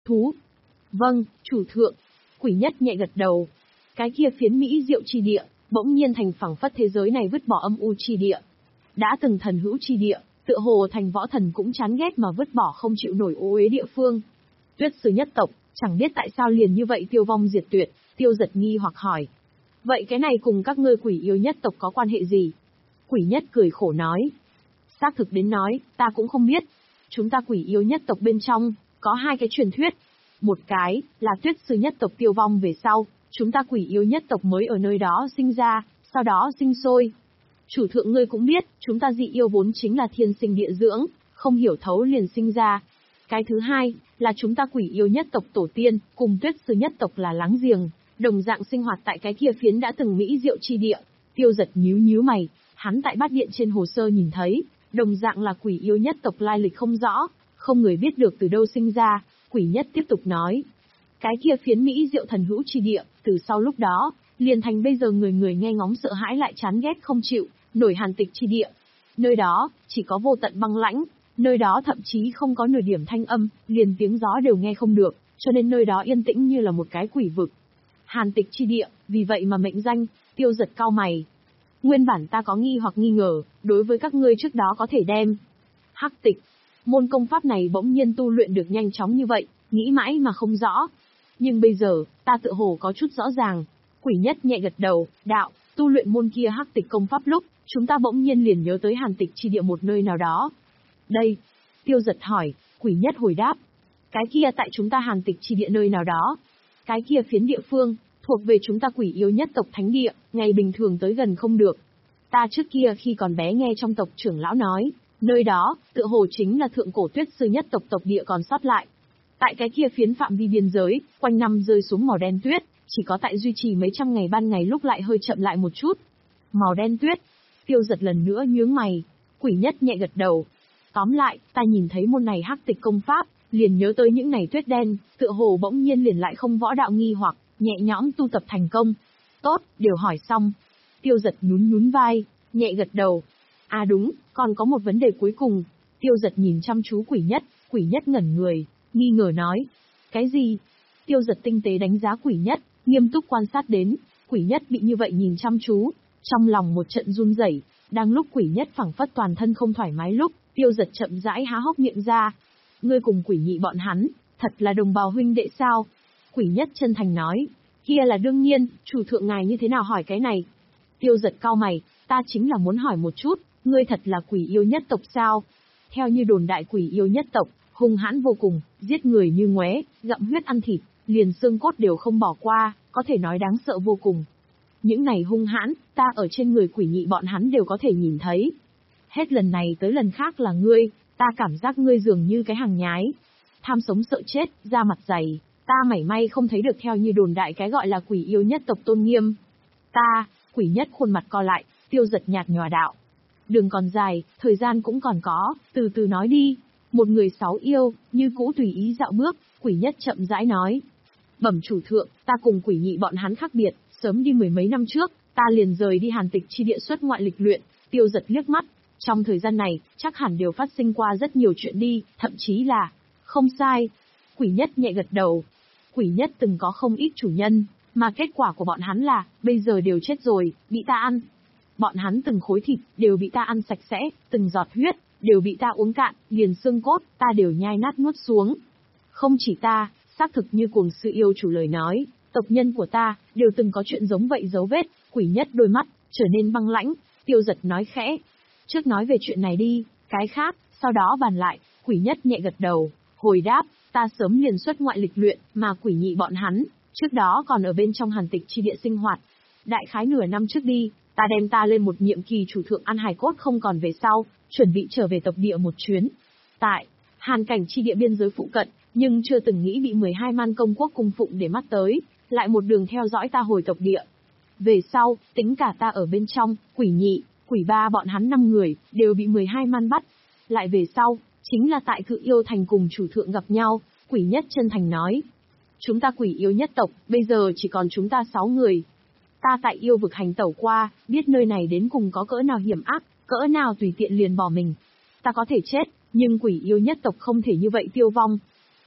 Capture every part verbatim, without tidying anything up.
Thú. Vâng, chủ thượng. Quỷ nhất nhẹ gật đầu. Cái kia phiến mỹ diệu chi địa, bỗng nhiên thành phẳng phất thế giới này vứt bỏ âm u chi địa. Đã từng thần hữu chi địa, tựa hồ thành võ thần cũng chán ghét mà vứt bỏ không chịu nổi ô uế địa phương. Tuyết sư nhất tộc, chẳng biết tại sao liền như vậy tiêu vong diệt tuyệt, Tiêu Giật nghi hoặc hỏi. Vậy cái này cùng các ngươi quỷ yêu nhất tộc có quan hệ gì? Quỷ nhất cười khổ nói. Xác thực đến nói, ta cũng không biết. Chúng ta quỷ yêu nhất tộc bên trong, có hai cái truyền thuyết. Một cái, là tuyết sư nhất tộc tiêu vong về sau, chúng ta quỷ yêu nhất tộc mới ở nơi đó sinh ra, sau đó sinh sôi. Chủ thượng ngươi cũng biết, chúng ta dị yêu vốn chính là thiên sinh địa dưỡng, không hiểu thấu liền sinh ra. Cái thứ hai, là chúng ta quỷ yêu nhất tộc tổ tiên, cùng tuyết sư nhất tộc là láng giềng, đồng dạng sinh hoạt tại cái kia phiến đã từng mỹ diệu chi địa. Tiêu Giật nhíu nhíu mày, hắn tại bát điện trên hồ sơ nhìn thấy, đồng dạng là quỷ yêu nhất tộc lai lịch không rõ, không người biết được từ đâu sinh ra. Quỷ nhất tiếp tục nói, cái kia phiến mỹ diệu thần hữu chi địa, từ sau lúc đó, liền thành bây giờ người người nghe ngóng sợ hãi lại chán ghét không chịu, nổi hàn tịch chi địa. Nơi đó, chỉ có vô tận băng lãnh, nơi đó thậm chí không có nửa điểm thanh âm, liền tiếng gió đều nghe không được, cho nên nơi đó yên tĩnh như là một cái quỷ vực. Hàn tịch chi địa, vì vậy mà mệnh danh. Tiêu Giật cau mày. Nguyên bản ta có nghi hoặc nghi ngờ, đối với các ngươi trước đó có thể đem hắc tịch, môn công pháp này bỗng nhiên tu luyện được nhanh chóng như vậy, nghĩ mãi mà không rõ. Nhưng bây giờ, ta tự hồ có chút rõ ràng. Quỷ nhất nhẹ gật đầu, đạo, tu luyện môn kia hắc tịch công pháp lúc, chúng ta bỗng nhiên liền nhớ tới hàn tịch chi địa một nơi nào đó. Đây, Tiêu Giật hỏi, quỷ nhất hồi đáp. Cái kia tại chúng ta hàn tịch chi địa nơi nào đó. Cái kia phiến địa phương, thuộc về chúng ta quỷ yêu nhất tộc thánh địa, ngày bình thường tới gần không được. Ta trước kia khi còn bé nghe trong tộc trưởng lão nói, nơi đó, tựa hồ chính là thượng cổ tuyết sư nhất tộc tộc địa còn sót lại. Tại cái kia phiến phạm vi biên giới, quanh năm rơi xuống màu đen tuyết, chỉ có tại duy trì mấy trăm ngày ban ngày lúc lại hơi chậm lại một chút. Màu đen tuyết. Tiêu Giật lần nữa nhướng mày. Quỷ nhất nhẹ gật đầu. Tóm lại, ta nhìn thấy môn này hắc tịch công pháp, liền nhớ tới những này tuyết đen, tựa hồ bỗng nhiên liền lại không võ đạo nghi hoặc, nhẹ nhõm tu tập thành công. Tốt, đều hỏi xong. Tiêu Giật nhún nhún vai, nhẹ gật đầu. À đúng, còn có một vấn đề cuối cùng. Tiêu Giật nhìn chăm chú quỷ nhất, quỷ nhất ngẩn người, nghi ngờ nói. Cái gì? Tiêu Giật tinh tế đánh giá quỷ nhất, nghiêm túc quan sát đến, quỷ nhất bị như vậy nhìn chăm chú, trong lòng một trận run rẩy. Đang lúc quỷ nhất phảng phất toàn thân không thoải mái lúc, Tiêu Giật chậm rãi há hốc miệng ra. Ngươi cùng quỷ nhị bọn hắn, thật là đồng bào huynh đệ sao? Quỷ nhất chân thành nói, kia là đương nhiên, chủ thượng ngài như thế nào hỏi cái này? Tiêu Giật cau mày, ta chính là muốn hỏi một chút, ngươi thật là quỷ yêu nhất tộc sao? Theo như đồn đại quỷ yêu nhất tộc, hung hãn vô cùng, giết người như ngoé, gặm huyết ăn thịt, liền xương cốt đều không bỏ qua, có thể nói đáng sợ vô cùng. Những này hung hãn, ta ở trên người quỷ nhị bọn hắn đều có thể nhìn thấy. Hết lần này tới lần khác là ngươi, ta cảm giác ngươi dường như cái hàng nhái. Tham sống sợ chết, da mặt dày, ta mảy may không thấy được theo như đồn đại cái gọi là quỷ yêu nhất tộc tôn nghiêm. Ta, quỷ nhất khuôn mặt co lại, Tiêu Giật nhạt nhòa đạo. Đường còn dài, thời gian cũng còn có, từ từ nói đi. Một người sáu yêu, như cũ tùy ý dạo bước, quỷ nhất chậm rãi nói. Bẩm chủ thượng, ta cùng quỷ nhị bọn hắn khác biệt, sớm đi mười mấy năm trước, ta liền rời đi hàn tịch chi địa xuất ngoại lịch luyện. Tiêu Giật liếc mắt, trong thời gian này, chắc hẳn đều phát sinh qua rất nhiều chuyện đi, thậm chí là... Không sai. Quỷ nhất nhẹ gật đầu. Quỷ nhất từng có không ít chủ nhân, mà kết quả của bọn hắn là, bây giờ đều chết rồi, bị ta ăn. Bọn hắn từng khối thịt, đều bị ta ăn sạch sẽ, từng giọt huyết, đều bị ta uống cạn, liền xương cốt, ta đều nhai nát nuốt xuống. Không chỉ ta, xác thực như cuồng sư yêu chủ lời nói, tộc nhân của ta, đều từng có chuyện giống vậy dấu vết. Quỷ nhất đôi mắt, trở nên băng lãnh. Tiêu Giật nói khẽ. Trước nói về chuyện này đi, cái khác, sau đó bàn lại. Quỷ nhất nhẹ gật đầu, hồi đáp, ta sớm liền xuất ngoại lịch luyện, mà quỷ nhị bọn hắn, trước đó còn ở bên trong hàn tịch chi địa sinh hoạt. Đại khái nửa năm trước đi, ta đem ta lên một nhiệm kỳ chủ thượng ăn hài cốt không còn về sau, chuẩn bị trở về tộc địa một chuyến. Tại hàn cảnh chi địa biên giới phụ cận, nhưng chưa từng nghĩ bị mười hai man công quốc cung phụng để mắt tới, lại một đường theo dõi ta hồi tộc địa. Về sau, tính cả ta ở bên trong, quỷ nhị, quỷ ba bọn hắn năm người, đều bị mười hai man bắt. Lại về sau, chính là tại Cự Yêu Thành cùng chủ thượng gặp nhau, quỷ nhất chân thành nói. Chúng ta quỷ yêu nhất tộc, bây giờ chỉ còn chúng ta sáu người. Ta tại yêu vực hành tẩu qua, biết nơi này đến cùng có cỡ nào hiểm ác, cỡ nào tùy tiện liền bỏ mình. Ta có thể chết, nhưng quỷ yêu nhất tộc không thể như vậy tiêu vong.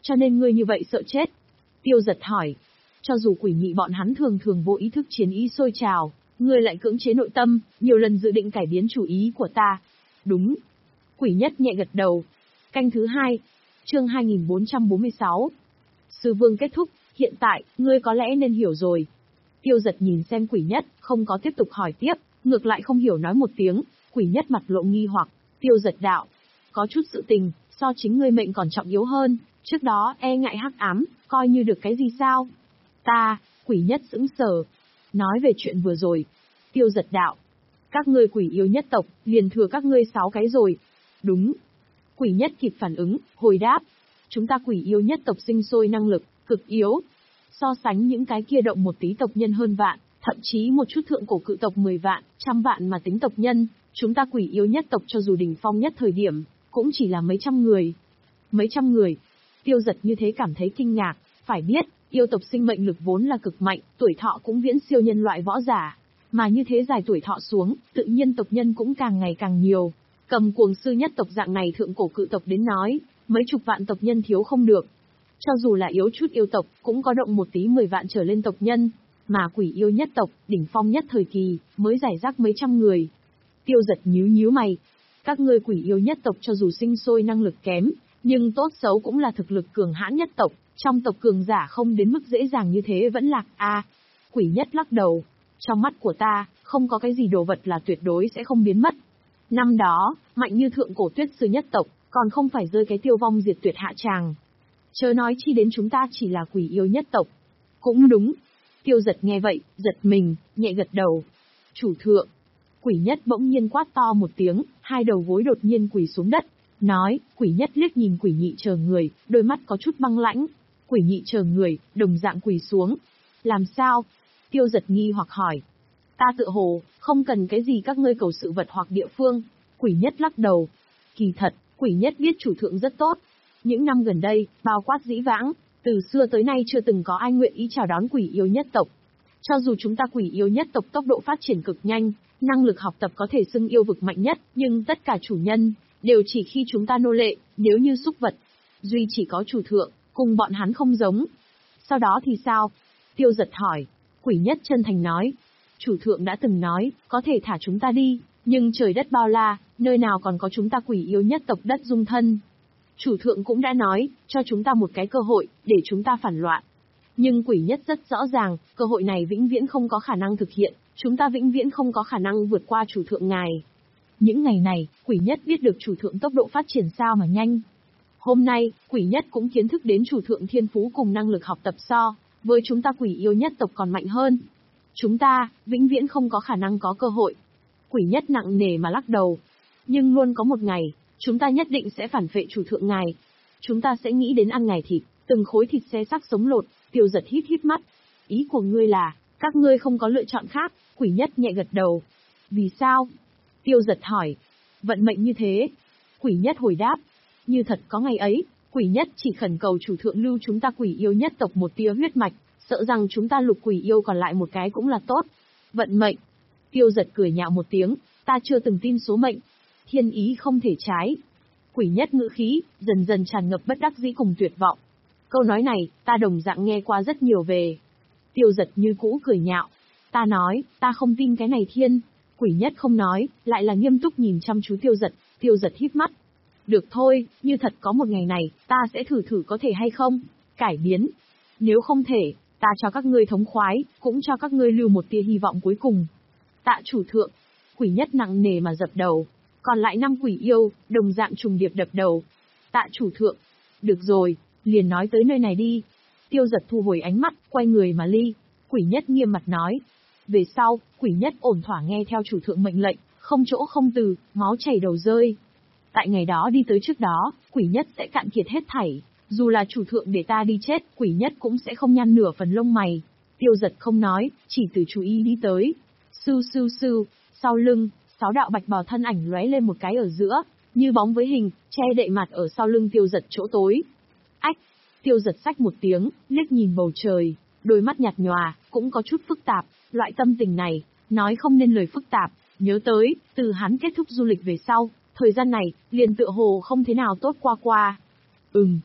Cho nên ngươi như vậy sợ chết. Tiêu Giật hỏi. Cho dù quỷ nhị bọn hắn thường thường vô ý thức chiến ý sôi trào, ngươi lại cưỡng chế nội tâm, nhiều lần dự định cải biến chủ ý của ta. Đúng. Quỷ nhất nhẹ gật đầu. Canh thứ hai. Chương hai nghìn bốn trăm bốn mươi sáu. Sư vương kết thúc, hiện tại, ngươi có lẽ nên hiểu rồi. Tiêu Giật nhìn xem quỷ nhất, không có tiếp tục hỏi tiếp, ngược lại không hiểu nói một tiếng, quỷ nhất mặt lộ nghi hoặc. Tiêu Giật đạo. Có chút sự tình, so chính ngươi mệnh còn trọng yếu hơn, trước đó e ngại hắc ám, coi như được cái gì sao? Ta, quỷ nhất sững sờ. Nói về chuyện vừa rồi. Tiêu Giật đạo. Các ngươi quỷ yêu nhất tộc, liền thừa các ngươi sáu cái rồi. Đúng. Quỷ nhất kịp phản ứng, hồi đáp. Chúng ta quỷ yêu nhất tộc sinh sôi năng lực, cực yếu. So sánh những cái kia động một tí tộc nhân hơn vạn, thậm chí một chút thượng cổ cự tộc mười vạn, trăm vạn mà tính tộc nhân, chúng ta quỷ yêu nhất tộc cho dù đỉnh phong nhất thời điểm, cũng chỉ là mấy trăm người. Mấy trăm người. Tiêu Giật như thế cảm thấy kinh ngạc, phải biết, yêu tộc sinh mệnh lực vốn là cực mạnh, tuổi thọ cũng viễn siêu nhân loại võ giả. Mà như thế dài tuổi thọ xuống, tự nhiên tộc nhân cũng càng ngày càng nhiều. Cầm cuồng sư nhất tộc dạng này thượng cổ cự tộc đến nói, mấy chục vạn tộc nhân thiếu không được. Cho dù là yếu chút yêu tộc, cũng có động một tí mười vạn trở lên tộc nhân. Mà quỷ yêu nhất tộc, đỉnh phong nhất thời kỳ, mới giải rác mấy trăm người. Tiêu Giật nhíu nhíu mày. Các ngươi quỷ yêu nhất tộc cho dù sinh sôi năng lực kém, nhưng tốt xấu cũng là thực lực cường hãn nhất tộc, trong tộc cường giả không đến mức dễ dàng như thế vẫn lạc a. À, quỷ nhất lắc đầu. Trong mắt của ta, không có cái gì đồ vật là tuyệt đối sẽ không biến mất. Năm đó, mạnh như thượng cổ tuyết sư nhất tộc, còn không phải rơi cái tiêu vong diệt tuyệt hạ tràng. Chớ nói chi đến chúng ta chỉ là quỷ yêu nhất tộc. Cũng đúng. Tiêu Giật nghe vậy, giật mình, nhẹ gật đầu. Chủ thượng. Quỷ nhất bỗng nhiên quát to một tiếng, hai đầu gối đột nhiên quỳ xuống đất. Nói, quỷ nhất liếc nhìn quỷ nhị chờ người, đôi mắt có chút băng lãnh. Quỷ nhị chờ người, đồng dạng quỳ xuống. Làm sao? Tiêu Giật nghi hoặc hỏi. Ta tự hồ, không cần cái gì các ngươi cầu sự vật hoặc địa phương. Quỷ nhất lắc đầu. Kỳ thật, quỷ nhất biết chủ thượng rất tốt. Những năm gần đây, bao quát dĩ vãng, từ xưa tới nay chưa từng có ai nguyện ý chào đón quỷ yêu nhất tộc. Cho dù chúng ta quỷ yêu nhất tộc tốc độ phát triển cực nhanh, năng lực học tập có thể xưng yêu vực mạnh nhất, nhưng tất cả chủ nhân, đều chỉ khi chúng ta nô lệ, nếu như súc vật. Duy chỉ có chủ thượng, cùng bọn hắn không giống. Sau đó thì sao? Tiêu Giật hỏi. Quỷ nhất chân thành nói. Chủ thượng đã từng nói, có thể thả chúng ta đi, nhưng trời đất bao la, nơi nào còn có chúng ta quỷ yêu nhất tộc đất dung thân. Chủ thượng cũng đã nói, cho chúng ta một cái cơ hội, để chúng ta phản loạn. Nhưng quỷ nhất rất rõ ràng, cơ hội này vĩnh viễn không có khả năng thực hiện, chúng ta vĩnh viễn không có khả năng vượt qua chủ thượng ngài. Những ngày này, quỷ nhất biết được chủ thượng tốc độ phát triển sao mà nhanh. Hôm nay, quỷ nhất cũng kiến thức đến chủ thượng thiên phú cùng năng lực học tập so, với chúng ta quỷ yêu nhất tộc còn mạnh hơn. Chúng ta, vĩnh viễn không có khả năng có cơ hội. Quỷ nhất nặng nề mà lắc đầu. Nhưng luôn có một ngày, chúng ta nhất định sẽ phản phệ chủ thượng ngài. Chúng ta sẽ nghĩ đến ăn ngài thịt, từng khối thịt xé xác sống lột. Tiêu Giật hít hít mắt. Ý của ngươi là, các ngươi không có lựa chọn khác. Quỷ nhất nhẹ gật đầu. Vì sao? Tiêu Giật hỏi. Vận mệnh như thế. Quỷ nhất hồi đáp. Như thật có ngày ấy, quỷ nhất chỉ khẩn cầu chủ thượng lưu chúng ta quỷ yêu nhất tộc một tia huyết mạch, sợ rằng chúng ta lục quỷ yêu còn lại một cái cũng là tốt. Vận mệnh. Tiêu Giật cười nhạo một tiếng. Ta chưa từng tin số mệnh. Thiên ý không thể trái. Quỷ nhất ngữ khí, dần dần tràn ngập bất đắc dĩ cùng tuyệt vọng. Câu nói này, ta đồng dạng nghe qua rất nhiều về. Tiêu Giật như cũ cười nhạo. Ta nói, ta không tin cái này thiên. Quỷ nhất không nói, lại là nghiêm túc nhìn chăm chú Tiêu Giật. Tiêu Giật híp mắt. Được thôi, như thật có một ngày này, ta sẽ thử thử có thể hay không. Cải biến. Nếu không thể, ta cho các ngươi thống khoái, cũng cho các ngươi lưu một tia hy vọng cuối cùng. Tạ chủ thượng. Quỷ nhất nặng nề mà dập đầu. Còn lại năm quỷ yêu, đồng dạng trùng điệp đập đầu. Tạ chủ thượng. Được rồi, liền nói tới nơi này đi. Tiêu Giật thu hồi ánh mắt, quay người mà ly. Quỷ nhất nghiêm mặt nói. Về sau, quỷ nhất ổn thỏa nghe theo chủ thượng mệnh lệnh, không chỗ không từ, máu chảy đầu rơi. Tại ngày đó đi tới trước đó, quỷ nhất sẽ cạn kiệt hết thảy. Dù là chủ thượng để ta đi chết, quỷ nhất cũng sẽ không nhăn nửa phần lông mày. Tiêu Giật không nói, chỉ từ chú ý đi tới. Sưu sưu sưu, sau lưng, sáu đạo bạch bào thân ảnh lóe lên một cái ở giữa, như bóng với hình, che đậy mặt ở sau lưng Tiêu Giật chỗ tối. Ách! Tiêu Giật xách một tiếng, liếc nhìn bầu trời, đôi mắt nhạt nhòa, cũng có chút phức tạp. Loại tâm tình này, nói không nên lời phức tạp. Nhớ tới, từ hắn kết thúc du lịch về sau, thời gian này, liền tựa hồ không thế nào tốt qua qua. Ừm.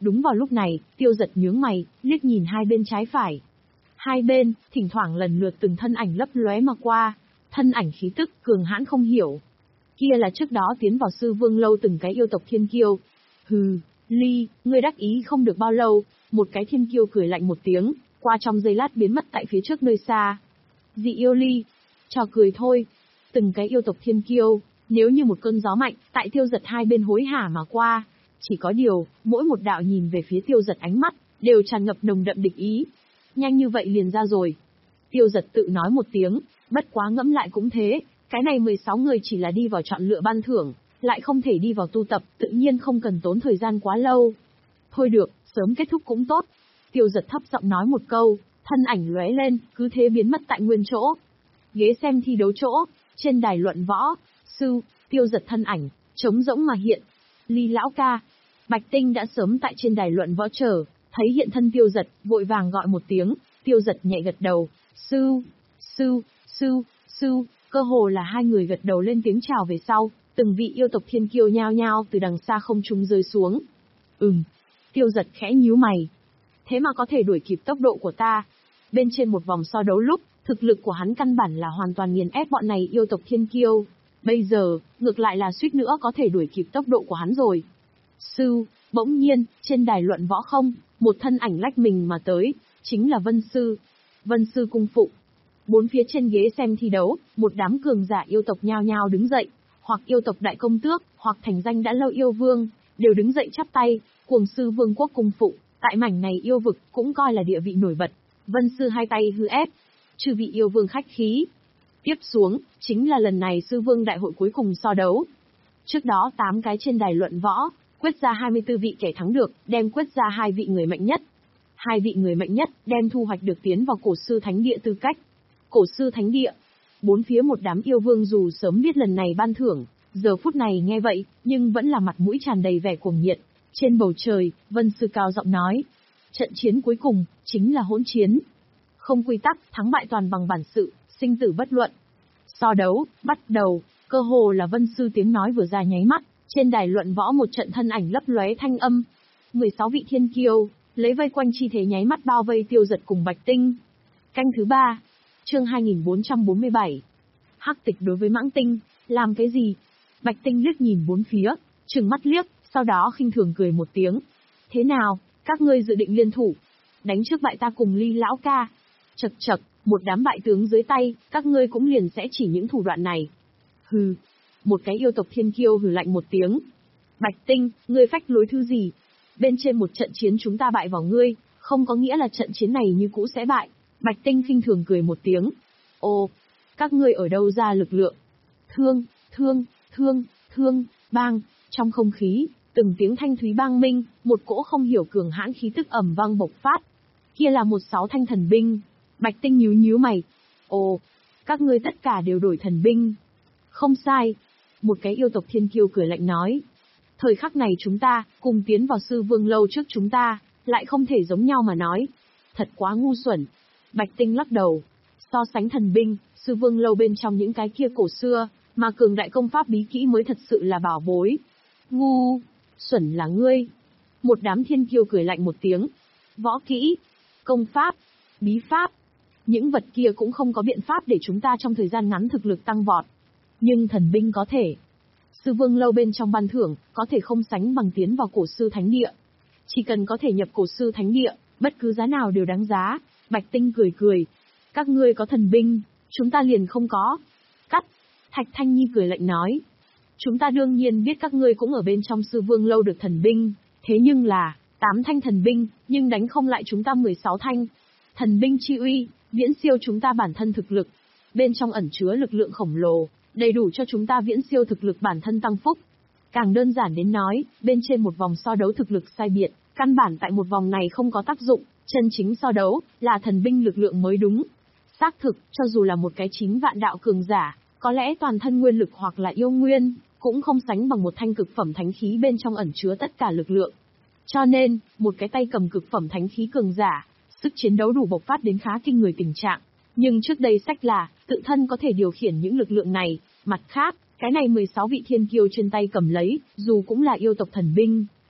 Đúng vào lúc này, Tiêu Dật nhướng mày, liếc nhìn hai bên trái phải. Hai bên, thỉnh thoảng lần lượt từng thân ảnh lấp lóe mà qua, thân ảnh khí tức cường hãn không hiểu. Kia là trước đó tiến vào Sư Vương lâu từng cái yêu tộc thiên kiêu. Hừ, Ly, ngươi đắc ý không được bao lâu, một cái thiên kiêu cười lạnh một tiếng, qua trong giây lát biến mất tại phía trước nơi xa. Dị yêu Ly, trò cười thôi. Từng cái yêu tộc thiên kiêu, nếu như một cơn gió mạnh, tại Tiêu Dật hai bên hối hả mà qua. Chỉ có điều, mỗi một đạo nhìn về phía Tiêu Dật ánh mắt, đều tràn ngập nồng đậm địch ý. Nhanh như vậy liền ra rồi. Tiêu Dật tự nói một tiếng, bất quá ngẫm lại cũng thế, cái này mười sáu người chỉ là đi vào chọn lựa ban thưởng, lại không thể đi vào tu tập, tự nhiên không cần tốn thời gian quá lâu. Thôi được, sớm kết thúc cũng tốt. Tiêu Dật thấp giọng nói một câu, thân ảnh lóe lên, cứ thế biến mất tại nguyên chỗ. Ghế xem thi đấu chỗ, trên đài luận võ, sư, Tiêu Dật thân ảnh, trống rỗng mà hiện. Ly lão ca, Bạch Tinh đã sớm tại trên đài luận võ chờ, thấy hiện thân Tiêu Dật, vội vàng gọi một tiếng, Tiêu Dật nhẹ gật đầu, sư, sư, sư, sư, cơ hồ là hai người gật đầu lên tiếng chào về sau, từng vị yêu tộc thiên kiêu nhao nhao từ đằng xa không trung rơi xuống. Ừm, Tiêu Dật khẽ nhíu mày. Thế mà có thể đuổi kịp tốc độ của ta. Bên trên một vòng so đấu lúc, thực lực của hắn căn bản là hoàn toàn nghiền ép bọn này yêu tộc thiên kiêu. Bây giờ, ngược lại là suýt nữa có thể đuổi kịp tốc độ của hắn rồi. Sư, bỗng nhiên, trên đài luận võ không, một thân ảnh lách mình mà tới, chính là Vân Sư. Vân Sư cung phụ. Bốn phía trên ghế xem thi đấu, một đám cường giả yêu tộc nhao nhao đứng dậy, hoặc yêu tộc đại công tước, hoặc thành danh đã lâu yêu vương, đều đứng dậy chắp tay, cuồng sư vương quốc cung phụ, tại mảnh này yêu vực cũng coi là địa vị nổi bật. Vân Sư hai tay hư ép, chư vị yêu vương khách khí. Tiếp xuống, chính là lần này sư vương đại hội cuối cùng so đấu. Trước đó tám cái trên đài luận võ, quyết ra hai mươi tư vị kẻ thắng được, đem quyết ra hai vị người mạnh nhất. Hai vị người mạnh nhất đem thu hoạch được tiến vào cổ sư thánh địa tư cách. Cổ sư thánh địa. Bốn phía một đám yêu vương dù sớm biết lần này ban thưởng, giờ phút này nghe vậy, nhưng vẫn là mặt mũi tràn đầy vẻ cuồng nhiệt. Trên bầu trời, Vân Sư cao giọng nói. Trận chiến cuối cùng, chính là hỗn chiến. Không quy tắc, thắng bại toàn bằng bản sự, sinh tử bất luận. So đấu, bắt đầu, cơ hồ là Vân Sư tiếng nói vừa ra nháy mắt, trên đài luận võ một trận thân ảnh lấp lóe thanh âm. mười sáu vị thiên kiêu, lấy vây quanh chi thế nháy mắt bao vây Tiêu Dật cùng Bạch Tinh. Canh thứ ba, chương hai nghìn bốn trăm bốn mươi bảy. Hắc tịch đối với Mãng Tinh, làm cái gì? Bạch Tinh liếc nhìn bốn phía, trừng mắt liếc, sau đó khinh thường cười một tiếng. Thế nào, các ngươi dự định liên thủ, đánh trước bại ta cùng Ly lão ca? Chậc chậc, một đám bại tướng dưới tay, các ngươi cũng liền sẽ chỉ những thủ đoạn này. Hừ, một cái yêu tộc thiên kiêu hừ lạnh một tiếng. Bạch Tinh, ngươi phách lối thứ gì? Bên trên một trận chiến chúng ta bại vào ngươi, không có nghĩa là trận chiến này như cũ sẽ bại. Bạch Tinh khinh thường cười một tiếng. Ồ, các ngươi ở đâu ra lực lượng? Thương, thương, thương, thương, bang, trong không khí, từng tiếng thanh thúy bang minh, một cỗ không hiểu cường hãn khí tức ầm vang bộc phát. Kia là một sáu thanh thần binh. Bạch Tinh nhíu nhíu mày. Ồ, các ngươi tất cả đều đổi thần binh. Không sai. Một cái yêu tộc thiên kiêu cười lạnh nói. Thời khắc này chúng ta, cùng tiến vào sư vương lâu trước chúng ta, lại không thể giống nhau mà nói. Thật quá ngu xuẩn. Bạch Tinh lắc đầu. So sánh thần binh, sư vương lâu bên trong những cái kia cổ xưa, mà cường đại công pháp bí kỹ mới thật sự là bảo bối. Ngu, xuẩn là ngươi. Một đám thiên kiêu cười lạnh một tiếng. Võ kỹ, công pháp, bí pháp. Những vật kia cũng không có biện pháp để chúng ta trong thời gian ngắn thực lực tăng vọt. Nhưng thần binh có thể. Sư vương lâu bên trong ban thưởng, có thể không sánh bằng tiến vào cổ sư thánh địa. Chỉ cần có thể nhập cổ sư thánh địa, bất cứ giá nào đều đáng giá. Bạch Tinh cười cười. Các ngươi có thần binh, chúng ta liền không có. Cắt. Thạch Thanh Nhi cười lạnh nói. Chúng ta đương nhiên biết các ngươi cũng ở bên trong sư vương lâu được thần binh. Thế nhưng là, tám thanh thần binh, nhưng đánh không lại chúng ta mười sáu thanh. Thần binh chi uy, viễn siêu chúng ta bản thân thực lực. Bên trong ẩn chứa lực lượng khổng lồ, đầy đủ cho chúng ta viễn siêu thực lực bản thân tăng phúc. Càng đơn giản đến nói, bên trên một vòng so đấu thực lực sai biệt, căn bản tại một vòng này không có tác dụng, chân chính so đấu, là thần binh lực lượng mới đúng. Xác thực, cho dù là một cái chín vạn đạo cường giả, có lẽ toàn thân nguyên lực hoặc là yêu nguyên, cũng không sánh bằng một thanh cực phẩm thánh khí bên trong ẩn chứa tất cả lực lượng. Cho nên, một cái tay cầm cực phẩm thánh khí cường giả, sức chiến đấu đủ bộc phát đến khá kinh người tình trạng. Nhưng trước đây sách là, tự thân có thể điều khiển những lực lượng này, mặt khác, cái này mười sáu vị thiên kiêu trên tay cầm lấy, dù cũng là yêu tộc thần binh,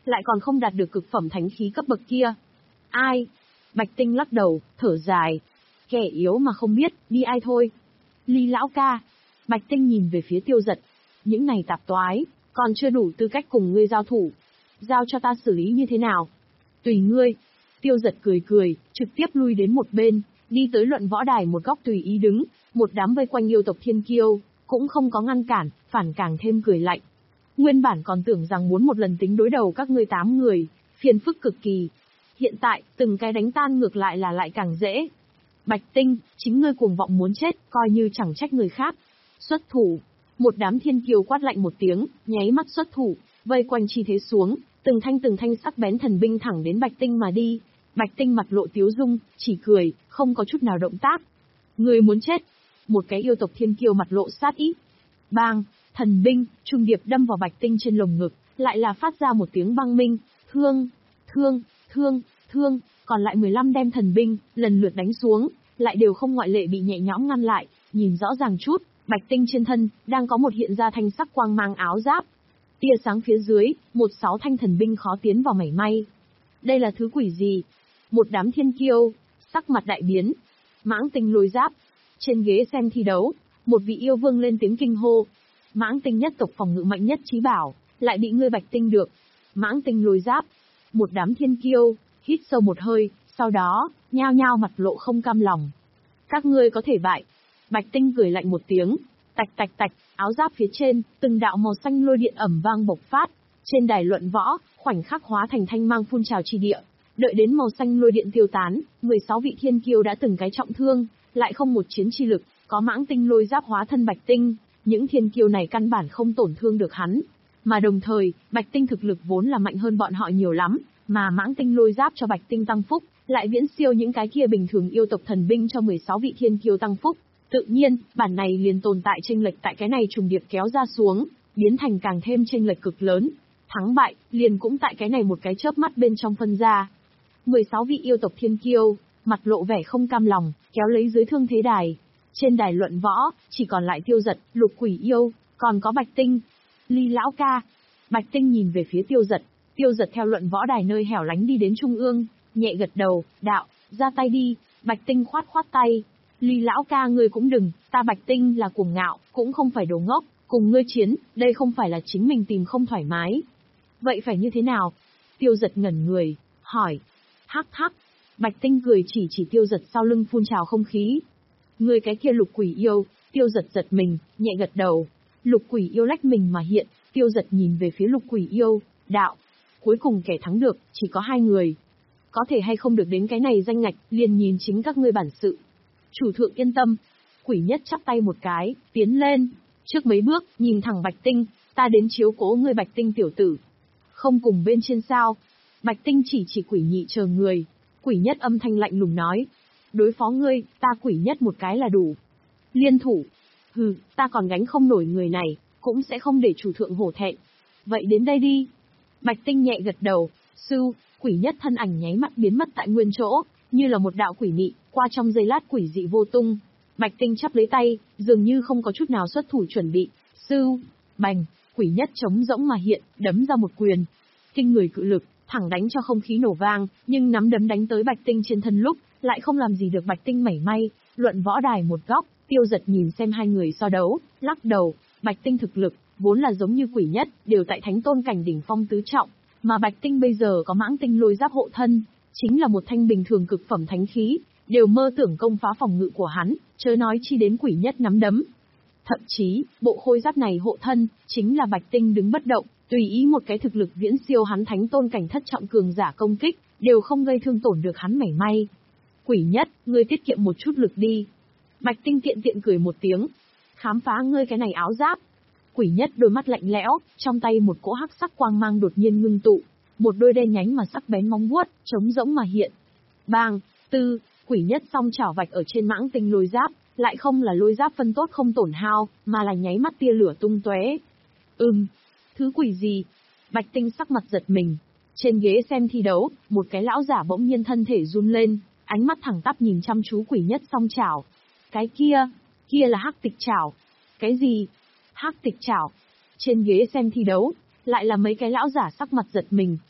lại còn không đạt được cực phẩm thánh khí cấp bậc kia. Ai? Bạch Tinh lắc đầu, thở dài. Kẻ yếu mà không biết, đi ai thôi. Ly lão ca. Bạch Tinh nhìn về phía Tiêu Giật. Những này tạp toái, còn chưa đủ tư cách cùng ngươi giao thủ. Giao cho ta xử lý như thế nào? Tùy ngươi. Tiêu Giật cười cười, trực tiếp lui đến một bên, đi tới luận võ đài một góc tùy ý đứng, một đám vây quanh yêu tộc thiên kiêu, cũng không có ngăn cản, phản càng thêm cười lạnh. Nguyên bản còn tưởng rằng muốn một lần tính đối đầu các ngươi tám người, phiền phức cực kỳ. Hiện tại, từng cái đánh tan ngược lại là lại càng dễ. Bạch Tinh, chính ngươi cuồng vọng muốn chết, coi như chẳng trách người khác. Xuất thủ. Một đám thiên kiêu quát lạnh một tiếng, nháy mắt xuất thủ, vây quanh chi thế xuống, từng thanh từng thanh sắc bén thần binh thẳng đến Bạch Tinh mà đi. Bạch Tinh mặt lộ tiếu dung, chỉ cười, không có chút nào động tác. Ngươi muốn chết. Một cái yêu tộc thiên kiêu mặt lộ sát ý. Bang, thần binh, trung điệp đâm vào Bạch Tinh trên lồng ngực, lại là phát ra một tiếng băng minh, thương, thương, thương, thương, còn lại mười lăm đem thần binh, lần lượt đánh xuống, lại đều không ngoại lệ bị nhẹ nhõm ngăn lại, nhìn rõ ràng chút, Bạch Tinh trên thân, đang có một hiện ra thanh sắc quang mang áo giáp. Tia sáng phía dưới, một sáu thanh thần binh khó tiến vào mảy may. Đây là thứ quỷ gì? Một đám thiên kiêu, sắc mặt đại biến. Mãng Tinh lôi giáp. Trên ghế xem thi đấu, một vị yêu vương lên tiếng kinh hô. Mãng Tinh nhất tộc phòng ngự mạnh nhất trí bảo, lại bị ngươi Bạch Tinh được. Mãng Tinh lôi giáp. Một đám thiên kiêu, hít sâu một hơi, sau đó, nhao nhao mặt lộ không cam lòng. Các ngươi có thể bại. Bạch Tinh cười lạnh một tiếng, tạch tạch tạch, áo giáp phía trên, từng đạo màu xanh lôi điện ẩm vang bộc phát. Trên đài luận võ, khoảnh khắc hóa thành thanh mang phun trào chi địa. Đợi đến màu xanh lôi điện tiêu tán, mười sáu vị thiên kiêu đã từng cái trọng thương, lại không một chiến chi lực, có Mãng Tinh lôi giáp hóa thân Bạch Tinh, những thiên kiêu này căn bản không tổn thương được hắn. Mà đồng thời, Bạch Tinh thực lực vốn là mạnh hơn bọn họ nhiều lắm, mà Mãng Tinh lôi giáp cho Bạch Tinh tăng phúc, lại viễn siêu những cái kia bình thường yêu tộc thần binh cho mười sáu vị thiên kiêu tăng phúc. Tự nhiên, bản này liền tồn tại chênh lệch tại cái này trùng điệp kéo ra xuống, biến thành càng thêm chênh lệch cực lớn. Thắng bại, liền cũng tại cái này một cái chớp mắt bên trong phân ra. mười sáu vị yêu tộc thiên kiêu, mặt lộ vẻ không cam lòng, kéo lấy dưới thương thế đài. Trên đài luận võ, chỉ còn lại Tiêu Giật, Lục Quỷ Yêu, còn có Bạch Tinh. Ly lão ca. Bạch Tinh nhìn về phía Tiêu Giật, Tiêu Giật theo luận võ đài nơi hẻo lánh đi đến trung ương, nhẹ gật đầu, đạo, ra tay đi. Bạch Tinh khoát khoát tay. Ly lão ca ngươi cũng đừng, ta Bạch Tinh là cuồng ngạo, cũng không phải đồ ngốc, cùng ngươi chiến, đây không phải là chính mình tìm không thoải mái. Vậy phải như thế nào? Tiêu Giật ngẩn người, hỏi. Hắc hắc. Bạch Tinh cười chỉ chỉ Tiêu Giật sau lưng phun trào không khí. Người cái kia Lục Quỷ Yêu. Tiêu Giật giật mình, nhẹ gật đầu. Lục Quỷ Yêu lách mình mà hiện, Tiêu Giật nhìn về phía Lục Quỷ Yêu, đạo. Cuối cùng kẻ thắng được, chỉ có hai người. Có thể hay không được đến cái này danh ngạch, liền nhìn chính các ngươi bản sự. Chủ thượng yên tâm. Quỷ Nhất chắp tay một cái, tiến lên. Trước mấy bước, nhìn thẳng Bạch Tinh, ta đến chiếu cố ngươi Bạch Tinh tiểu tử. Không cùng bên trên sao? Bạch Tinh chỉ chỉ Quỷ Nhị chờ người. Quỷ Nhất âm thanh lạnh lùng nói. Đối phó ngươi, ta Quỷ Nhất một cái là đủ. Liên thủ. Hừ, ta còn gánh không nổi người này, cũng sẽ không để chủ thượng hổ thẹn. Vậy đến đây đi. Bạch Tinh nhẹ gật đầu. Sư, Quỷ Nhất thân ảnh nháy mắt biến mất tại nguyên chỗ, như là một đạo quỷ mị, qua trong giây lát quỷ dị vô tung. Bạch Tinh chắp lấy tay, dường như không có chút nào xuất thủ chuẩn bị. Sư, bành, Quỷ Nhất trống rỗng mà hiện, đấm ra một quyền. Kinh người cự lực, thẳng đánh cho không khí nổ vang, nhưng nắm đấm đánh tới Bạch Tinh trên thân lúc, lại không làm gì được Bạch Tinh mảy may. Luận võ đài một góc, Tiêu Giật nhìn xem hai người so đấu, lắc đầu. Bạch Tinh thực lực, vốn là giống như Quỷ Nhất, đều tại thánh tôn cảnh đỉnh phong tứ trọng, mà Bạch Tinh bây giờ có Mãng Tinh lôi giáp hộ thân, chính là một thanh bình thường cực phẩm thánh khí, đều mơ tưởng công phá phòng ngự của hắn, chớ nói chi đến Quỷ Nhất nắm đấm. Thậm chí, bộ khôi giáp này hộ thân, chính là Bạch Tinh đứng bất động, tùy ý một cái thực lực viễn siêu hắn thánh tôn cảnh thất trọng cường giả công kích, đều không gây thương tổn được hắn mảy may. Quỷ Nhất, ngươi tiết kiệm một chút lực đi. Bạch Tinh tiện tiện cười một tiếng. Khám phá ngươi cái này áo giáp. Quỷ Nhất đôi mắt lạnh lẽo, trong tay một cỗ hắc sắc quang mang đột nhiên ngưng tụ, một đôi đen nhánh mà sắc bén móng vuốt, trống rỗng mà hiện. Bang, tư, Quỷ Nhất song chảo vạch ở trên Mãng Tinh lôi giáp, lại không là lôi giáp phân tốt không tổn hao, mà là nháy mắt tia lửa tung tóe. Ừm, thứ quỷ gì? Bạch Tinh sắc mặt giật mình. Trên ghế xem thi đấu, một cái lão giả bỗng nhiên thân thể run lên, ánh mắt thẳng tắp nhìn chăm chú Quỷ Nhất song chảo. Cái kia, kia là hắc tịch chảo. Cái gì? Hắc tịch chảo. Trên ghế xem thi đấu, lại là mấy cái lão giả sắc mặt giật mình,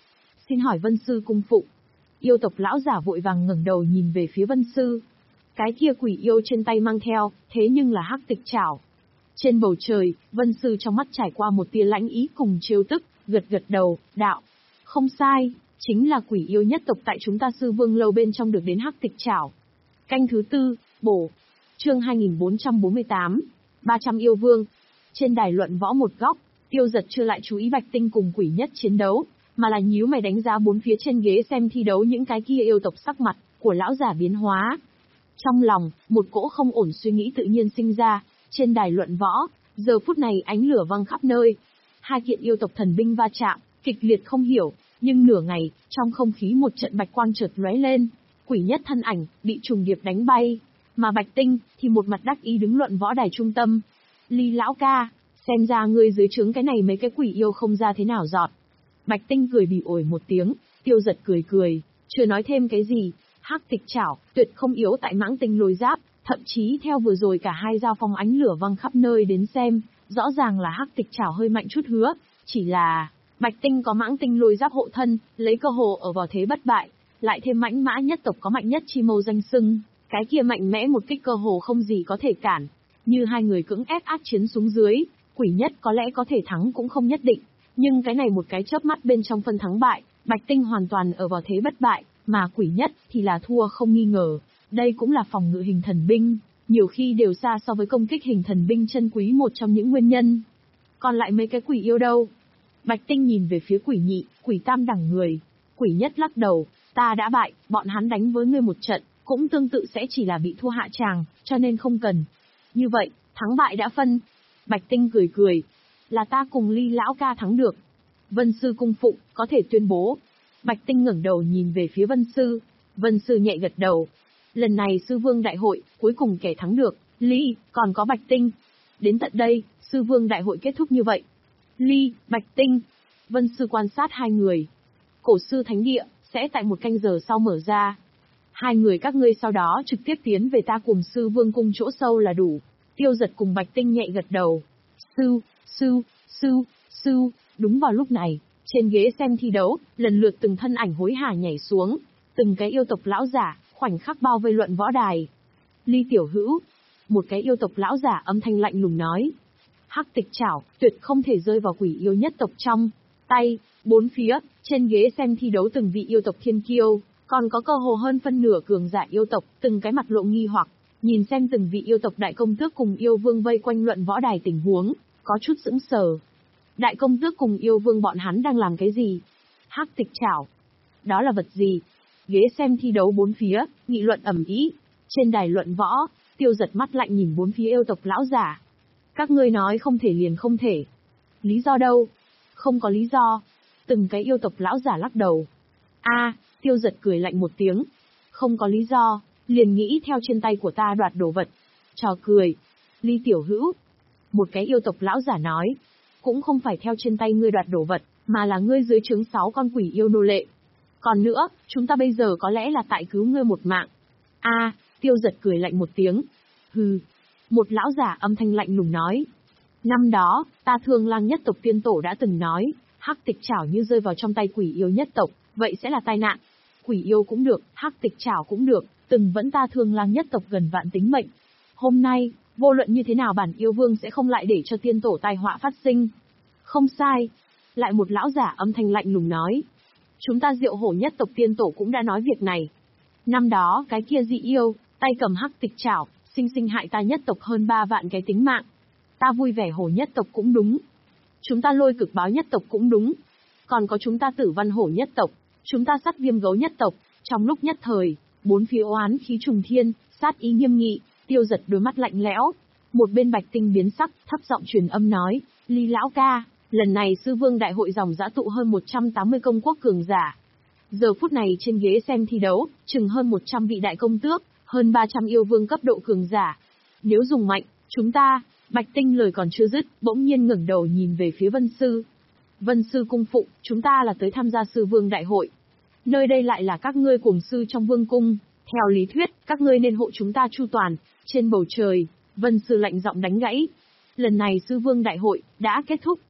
Xin hỏi Vân Sư cung phụng. Yêu tộc lão giả vội vàng ngẩng đầu nhìn về phía Vân Sư. Cái kia quỷ yêu trên tay mang theo, thế nhưng là hắc tịch trảo. Trên bầu trời, Vân Sư trong mắt trải qua một tia lãnh ý cùng trêu tức, gật gật đầu, đạo. Không sai, chính là quỷ yêu nhất tộc tại chúng ta Sư Vương lâu bên trong được đến hắc tịch trảo. Canh thứ tư, bổ. Chương hai nghìn bốn trăm bốn mươi tám, ba trăm yêu vương. Trên đài luận võ một góc, Tiêu Giật chưa lại chú ý Bạch Tinh cùng quỷ nhất chiến đấu, mà là nhíu mày đánh giá bốn phía trên ghế xem thi đấu những cái kia yêu tộc. Sắc mặt của lão giả biến hóa. Trong lòng, một cỗ không ổn suy nghĩ tự nhiên sinh ra. Trên đài luận võ, giờ phút này ánh lửa văng khắp nơi. Hai kiện yêu tộc thần binh va chạm, kịch liệt không hiểu, nhưng nửa ngày, trong không khí một trận bạch quang chợt lóe lên, quỷ nhất thân ảnh bị trùng điệp đánh bay, mà Bạch Tinh thì một mặt đắc ý đứng luận võ đài trung tâm. Ly lão ca, xem ra ngươi dưới trướng cái này mấy cái quỷ yêu không ra thế nào giọt. Bạch Tinh cười bỉ ổi một tiếng, Tiêu Giật cười cười, chưa nói thêm cái gì. Hắc tịch trảo tuyệt không yếu tại mãng tinh lôi giáp, thậm chí theo vừa rồi cả hai giao phong ánh lửa văng khắp nơi đến xem, rõ ràng là hắc tịch trảo hơi mạnh chút hứa, chỉ là Bạch Tinh có mãng tinh lôi giáp hộ thân, lấy cơ hồ ở vào thế bất bại, lại thêm mãnh mã nhất tộc có mạnh nhất chi mâu danh xưng, cái kia mạnh mẽ một kích cơ hồ không gì có thể cản. Như hai người cưỡng ép ác chiến xuống dưới, quỷ nhất có lẽ có thể thắng cũng không nhất định, nhưng cái này một cái chớp mắt bên trong phân thắng bại, Bạch Tinh hoàn toàn ở vào thế bất bại, mà quỷ nhất thì là thua không nghi ngờ. Đây cũng là phòng ngự hình thần binh, nhiều khi đều xa so với công kích hình thần binh chân quý một trong những nguyên nhân. Còn lại mấy cái quỷ yêu đâu? Bạch Tinh nhìn về phía quỷ nhị, quỷ tam đẳng người. Quỷ nhất lắc đầu, ta đã bại, bọn hắn đánh với ngươi một trận, cũng tương tự sẽ chỉ là bị thua hạ tràng, cho nên không cần. Như vậy, thắng bại đã phân. Bạch Tinh cười cười, là ta cùng Ly lão ca thắng được. Vân Sư cung phụng, có thể tuyên bố. Bạch Tinh ngẩng đầu nhìn về phía Vân Sư. Vân Sư nhẹ gật đầu. Lần này Sư Vương đại hội, cuối cùng kẻ thắng được, Ly, còn có Bạch Tinh. Đến tận đây, Sư Vương đại hội kết thúc như vậy. Ly, Bạch Tinh. Vân Sư quan sát hai người. Cổ sư thánh địa, sẽ tại một canh giờ sau mở ra. Hai người các ngươi sau đó trực tiếp tiến về ta cùng Sư Vương cung chỗ sâu là đủ. Tiêu Giật cùng Bạch Tinh nhẹ gật đầu. Sư, sư, sư, sư. Đúng vào lúc này, trên ghế xem thi đấu, lần lượt từng thân ảnh hối hả nhảy xuống. Từng cái yêu tộc lão giả, khoảnh khắc bao vây luận võ đài. Ly tiểu hữu. Một cái yêu tộc lão giả âm thanh lạnh lùng nói. Hắc tịch trảo, tuyệt không thể rơi vào quỷ yêu nhất tộc trong tay. Bốn phía, trên ghế xem thi đấu từng vị yêu tộc thiên kiêu, còn có cơ hồ hơn phân nửa cường giả yêu tộc, từng cái mặt lộ nghi hoặc, nhìn xem từng vị yêu tộc đại công tước cùng yêu vương vây quanh luận võ đài tình huống, có chút sững sờ. Đại công tước cùng yêu vương bọn hắn đang làm cái gì? Hắc tịch trảo. Đó là vật gì? Ghế xem thi đấu bốn phía, nghị luận ầm ĩ. Trên đài luận võ, Tiêu Giật mắt lạnh nhìn bốn phía yêu tộc lão giả. Các ngươi nói không thể liền không thể. Lý do đâu? Không có lý do. Từng cái yêu tộc lão giả lắc đầu. A, à, Tiêu Giật cười lạnh một tiếng. Không có lý do, liền nghĩ theo trên tay của ta đoạt đồ vật. Trò cười. Ly tiểu hữu. Một cái yêu tộc lão giả nói. Cũng không phải theo trên tay ngươi đoạt đồ vật, mà là ngươi dưới trướng sáu con quỷ yêu nô lệ. Còn nữa, chúng ta bây giờ có lẽ là tại cứu ngươi một mạng. A, à, Tiêu Giật cười lạnh một tiếng. Hừ. Một lão giả âm thanh lạnh lùng nói. Năm đó, ta Thương Lang nhất tộc tiên tổ đã từng nói, hắc tịch trảo như rơi vào trong tay quỷ yêu nhất tộc, vậy sẽ là tai nạn. Quỷ yêu cũng được, hắc tịch trảo cũng được, từng vẫn ta Thương Lang nhất tộc gần vạn tính mệnh. Hôm nay, vô luận như thế nào bản yêu vương sẽ không lại để cho tiên tổ tai họa phát sinh. Không sai. Lại một lão giả âm thanh lạnh lùng nói. Chúng ta Diệu Hổ nhất tộc tiên tổ cũng đã nói việc này. Năm đó, cái kia dị yêu, tay cầm hắc tịch trảo, sinh sinh hại ta nhất tộc hơn ba vạn cái tính mạng. Ta Vui Vẻ Hổ nhất tộc cũng đúng. Chúng ta Lôi Cực Báo nhất tộc cũng đúng. Còn có chúng ta Tử Văn Hổ nhất tộc, chúng ta Sắt Viêm Gấu nhất tộc. Trong lúc nhất thời, bốn phía oán khí trùng thiên, sát ý nghiêm nghị. Tiêu Giật đôi mắt lạnh lẽo. Một bên Bạch Tinh biến sắc, thấp giọng truyền âm nói, Ly lão ca, lần này Sư Vương đại hội dòng dã tụ hơn một trăm tám mươi công quốc cường giả. Giờ phút này trên ghế xem thi đấu, chừng hơn một trăm vị đại công tước, hơn ba trăm yêu vương cấp độ cường giả. Nếu dùng mạnh, chúng ta, Bạch Tinh lời còn chưa dứt, bỗng nhiên ngẩng đầu nhìn về phía Vân Sư. Vân Sư cung phụng, chúng ta là tới tham gia Sư Vương đại hội. Nơi đây lại là các ngươi cuồng sư trong vương cung, theo lý thuyết, các ngươi nên hộ chúng ta chu toàn. Trên bầu trời, Vân Sư lạnh giọng đánh gãy. Lần này Sư Vương đại hội đã kết thúc.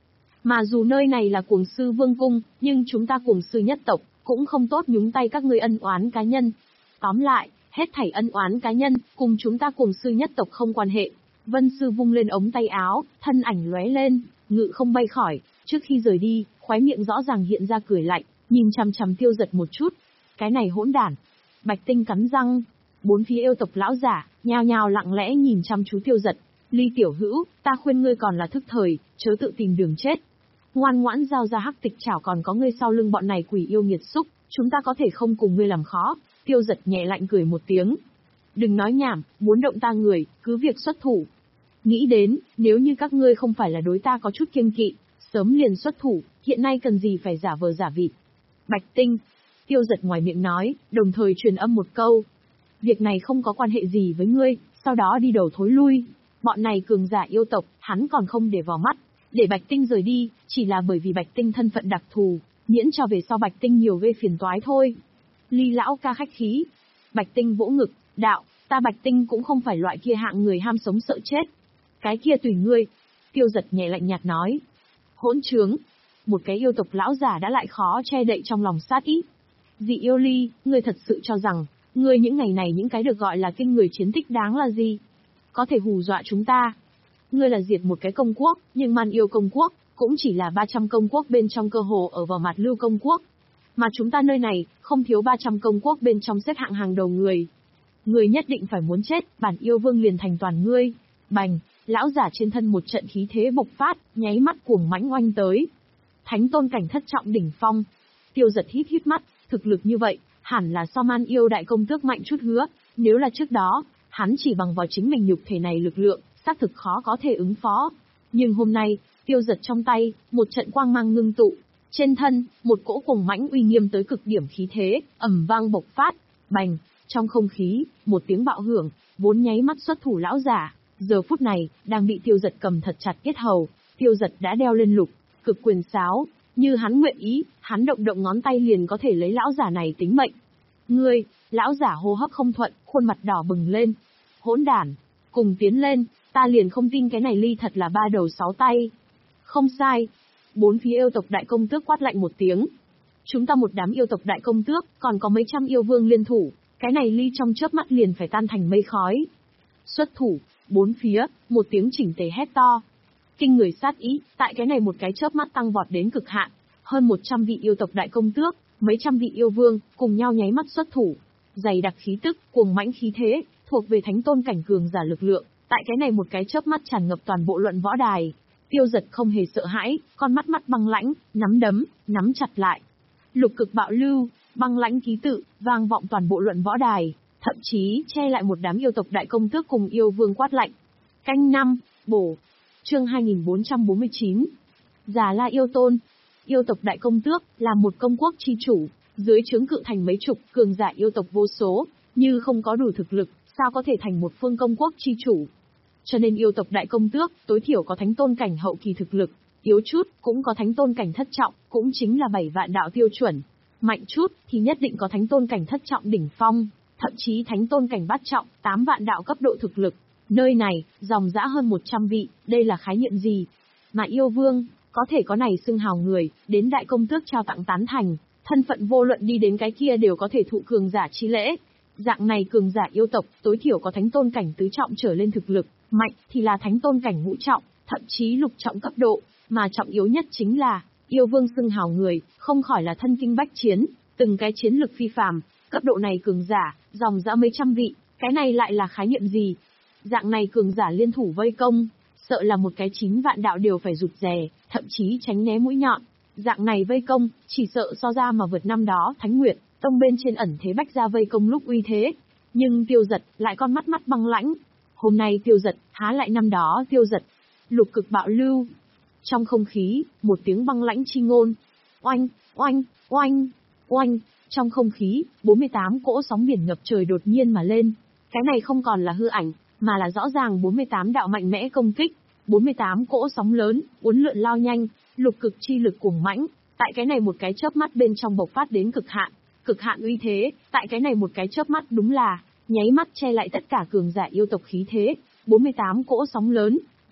Mà dù nơi này là Cuồng Sư Vương cung, nhưng chúng ta Cuồng Sư nhất tộc, cũng không tốt nhúng tay các ngươi ân oán cá nhân. Tóm lại, hết thảy ân oán cá nhân, cùng chúng ta Cuồng Sư nhất tộc không quan hệ. Vân Sư vung lên ống tay áo, thân ảnh lóe lên, ngự không bay khỏi, trước khi rời đi, khóe miệng rõ ràng hiện ra cười lạnh, nhìn chằm chằm Tiêu Giật một chút. Cái này hỗn đản. Bạch Tinh cắn răng. Bốn phía yêu tộc lão giả, nhao nhao lặng lẽ nhìn chăm chú Tiêu Giật. Ly tiểu hữu, ta khuyên ngươi còn là thức thời, chớ tự tìm đường chết. Ngoan ngoãn giao ra hắc tịch chảo, còn có ngươi sau lưng bọn này quỷ yêu nghiệt xúc, chúng ta có thể không cùng ngươi làm khó. Tiêu Giật nhẹ lạnh cười một tiếng. Đừng nói nhảm, muốn động ta người, cứ việc xuất thủ. Nghĩ đến, nếu như các ngươi không phải là đối ta có chút kiêng kỵ, sớm liền xuất thủ, hiện nay cần gì phải giả vờ giả vịt. Bạch Tinh. Tiêu Giật ngoài miệng nói, đồng thời truyền âm một câu. Việc này không có quan hệ gì với ngươi, sau đó đi đầu thối lui. Bọn này cường giả yêu tộc, hắn còn không để vào mắt. Để Bạch Tinh rời đi, chỉ là bởi vì Bạch Tinh thân phận đặc thù, miễn cho về sau Bạch Tinh nhiều gây phiền toái thôi. Ly lão ca khách khí. Bạch Tinh vỗ ngực, đạo, ta Bạch Tinh cũng không phải loại kia hạng người ham sống sợ chết. Cái kia tùy ngươi. Tiêu Giật nhẹ lạnh nhạt nói. Hỗn trướng. Một cái yêu tộc lão giả đã lại khó che đậy trong lòng sát ý. Dị yêu Ly, ngươi thật sự cho rằng, ngươi những ngày này những cái được gọi là kinh người chiến tích đáng là gì? Có thể hù dọa chúng ta. Ngươi là diệt một cái công quốc, nhưng Man Yêu công quốc, cũng chỉ là ba trăm công quốc bên trong cơ hồ ở vào mặt Lưu công quốc. Mà chúng ta nơi này, không thiếu ba trăm công quốc bên trong xếp hạng hàng đầu người. Ngươi nhất định phải muốn chết, bản yêu vương liền thành toàn ngươi. Bành, lão giả trên thân một trận khí thế bộc phát, nháy mắt cuồng mãnh oanh tới. Thánh tôn cảnh thất trọng đỉnh phong. Tiêu Giật hít hít mắt, thực lực như vậy, hẳn là so Man Yêu đại công tước mạnh chút hứa, nếu là trước đó, hắn chỉ bằng vào chính mình nhục thể này lực lượng, xác thực khó có thể ứng phó. Nhưng hôm nay, Tiêu Giật trong tay, một trận quang mang ngưng tụ, trên thân, một cỗ cuồng mãnh uy nghiêm tới cực điểm khí thế, ầm vang bộc phát, bành, trong không khí, một tiếng bạo hưởng, vốn nháy mắt xuất thủ lão giả, giờ phút này, đang bị Tiêu Giật cầm thật chặt yết hầu, Tiêu Giật đã đeo lên lục, cực quyền sáo, như hắn nguyện ý, hắn động động ngón tay liền có thể lấy lão giả này tính mệnh. Ngươi, lão giả hô hấp không thuận, khuôn mặt đỏ bừng lên. Hỗn đản, cùng tiến lên, ta liền không tin cái này Ly thật là ba đầu sáu tay. Không sai. Bốn phía yêu tộc đại công tước quát lạnh một tiếng. Chúng ta một đám yêu tộc đại công tước, còn có mấy trăm yêu vương liên thủ, cái này Ly trong chớp mắt liền phải tan thành mây khói. Xuất thủ, bốn phía, một tiếng chỉnh tề hét to. Kinh người sát ý, tại cái này một cái chớp mắt tăng vọt đến cực hạn, hơn một trăm vị yêu tộc đại công tước, mấy trăm vị yêu vương, cùng nhau nháy mắt xuất thủ. Dày đặc khí tức, cuồng mãnh khí thế, thuộc về thánh tôn cảnh cường giả lực lượng, tại cái này một cái chớp mắt tràn ngập toàn bộ luận võ đài. Tiêu Giật không hề sợ hãi, con mắt mắt băng lãnh, nắm đấm, nắm chặt lại. Lục cực bạo lưu, băng lãnh ký tự, vang vọng toàn bộ luận võ đài, thậm chí che lại một đám yêu tộc đại công tước cùng yêu vương quát lạnh. Canh năm, bổ. Chương hai nghìn bốn trăm bốn mươi chín. Già La yêu tôn. Yêu tộc đại công tước là một công quốc chi chủ, dưới trướng cự thành mấy chục cường giả yêu tộc vô số, như không có đủ thực lực, sao có thể thành một phương công quốc chi chủ. Cho nên yêu tộc đại công tước tối thiểu có thánh tôn cảnh hậu kỳ thực lực, yếu chút cũng có thánh tôn cảnh thất trọng, cũng chính là bảy vạn đạo tiêu chuẩn. Mạnh chút thì nhất định có thánh tôn cảnh thất trọng đỉnh phong, thậm chí thánh tôn cảnh bát trọng, tám vạn đạo cấp độ thực lực. Nơi này, dòng dã hơn một trăm vị, đây là khái niệm gì? Mà yêu vương, có thể có này xưng hào người, đến đại công tước trao tặng tán thành, thân phận vô luận đi đến cái kia đều có thể thụ cường giả chi lễ. Dạng này cường giả yêu tộc, tối thiểu có thánh tôn cảnh tứ trọng trở lên thực lực, mạnh thì là thánh tôn cảnh ngũ trọng, thậm chí lục trọng cấp độ, mà trọng yếu nhất chính là, yêu vương xưng hào người, không khỏi là thân kinh bách chiến, từng cái chiến lực phi phàm, cấp độ này cường giả, dòng dã mấy trăm vị, cái này lại là khái niệm gì? Dạng này cường giả liên thủ vây công, sợ là một cái chín vạn đạo đều phải rụt rè, thậm chí tránh né mũi nhọn. Dạng này vây công, chỉ sợ so ra mà vượt năm đó Thánh Nguyệt Tông bên trên ẩn thế bách ra vây công lúc uy thế. Nhưng Tiêu Giật lại con mắt mắt băng lãnh. Hôm nay Tiêu Giật há lại năm đó Tiêu Giật. Lục cực bạo lưu. Trong không khí, một tiếng băng lãnh chi ngôn. Oanh, oanh, oanh, oanh. Trong không khí, bốn mươi tám cỗ sóng biển ngập trời đột nhiên mà lên. Cái này không còn là hư ảnh, mà là rõ ràng bốn mươi tám đạo mạnh mẽ công kích. bốn mươi tám cỗ sóng lớn, uốn lượn lao nhanh, lục cực chi lực cuồng mãnh, tại cái này một cái chớp mắt bên trong bộc phát đến cực hạn, cực hạn uy thế, tại cái này một cái chớp mắt đúng là nháy mắt che lại tất cả cường giả yêu tộc khí thế, bốn mươi tám cỗ sóng lớn,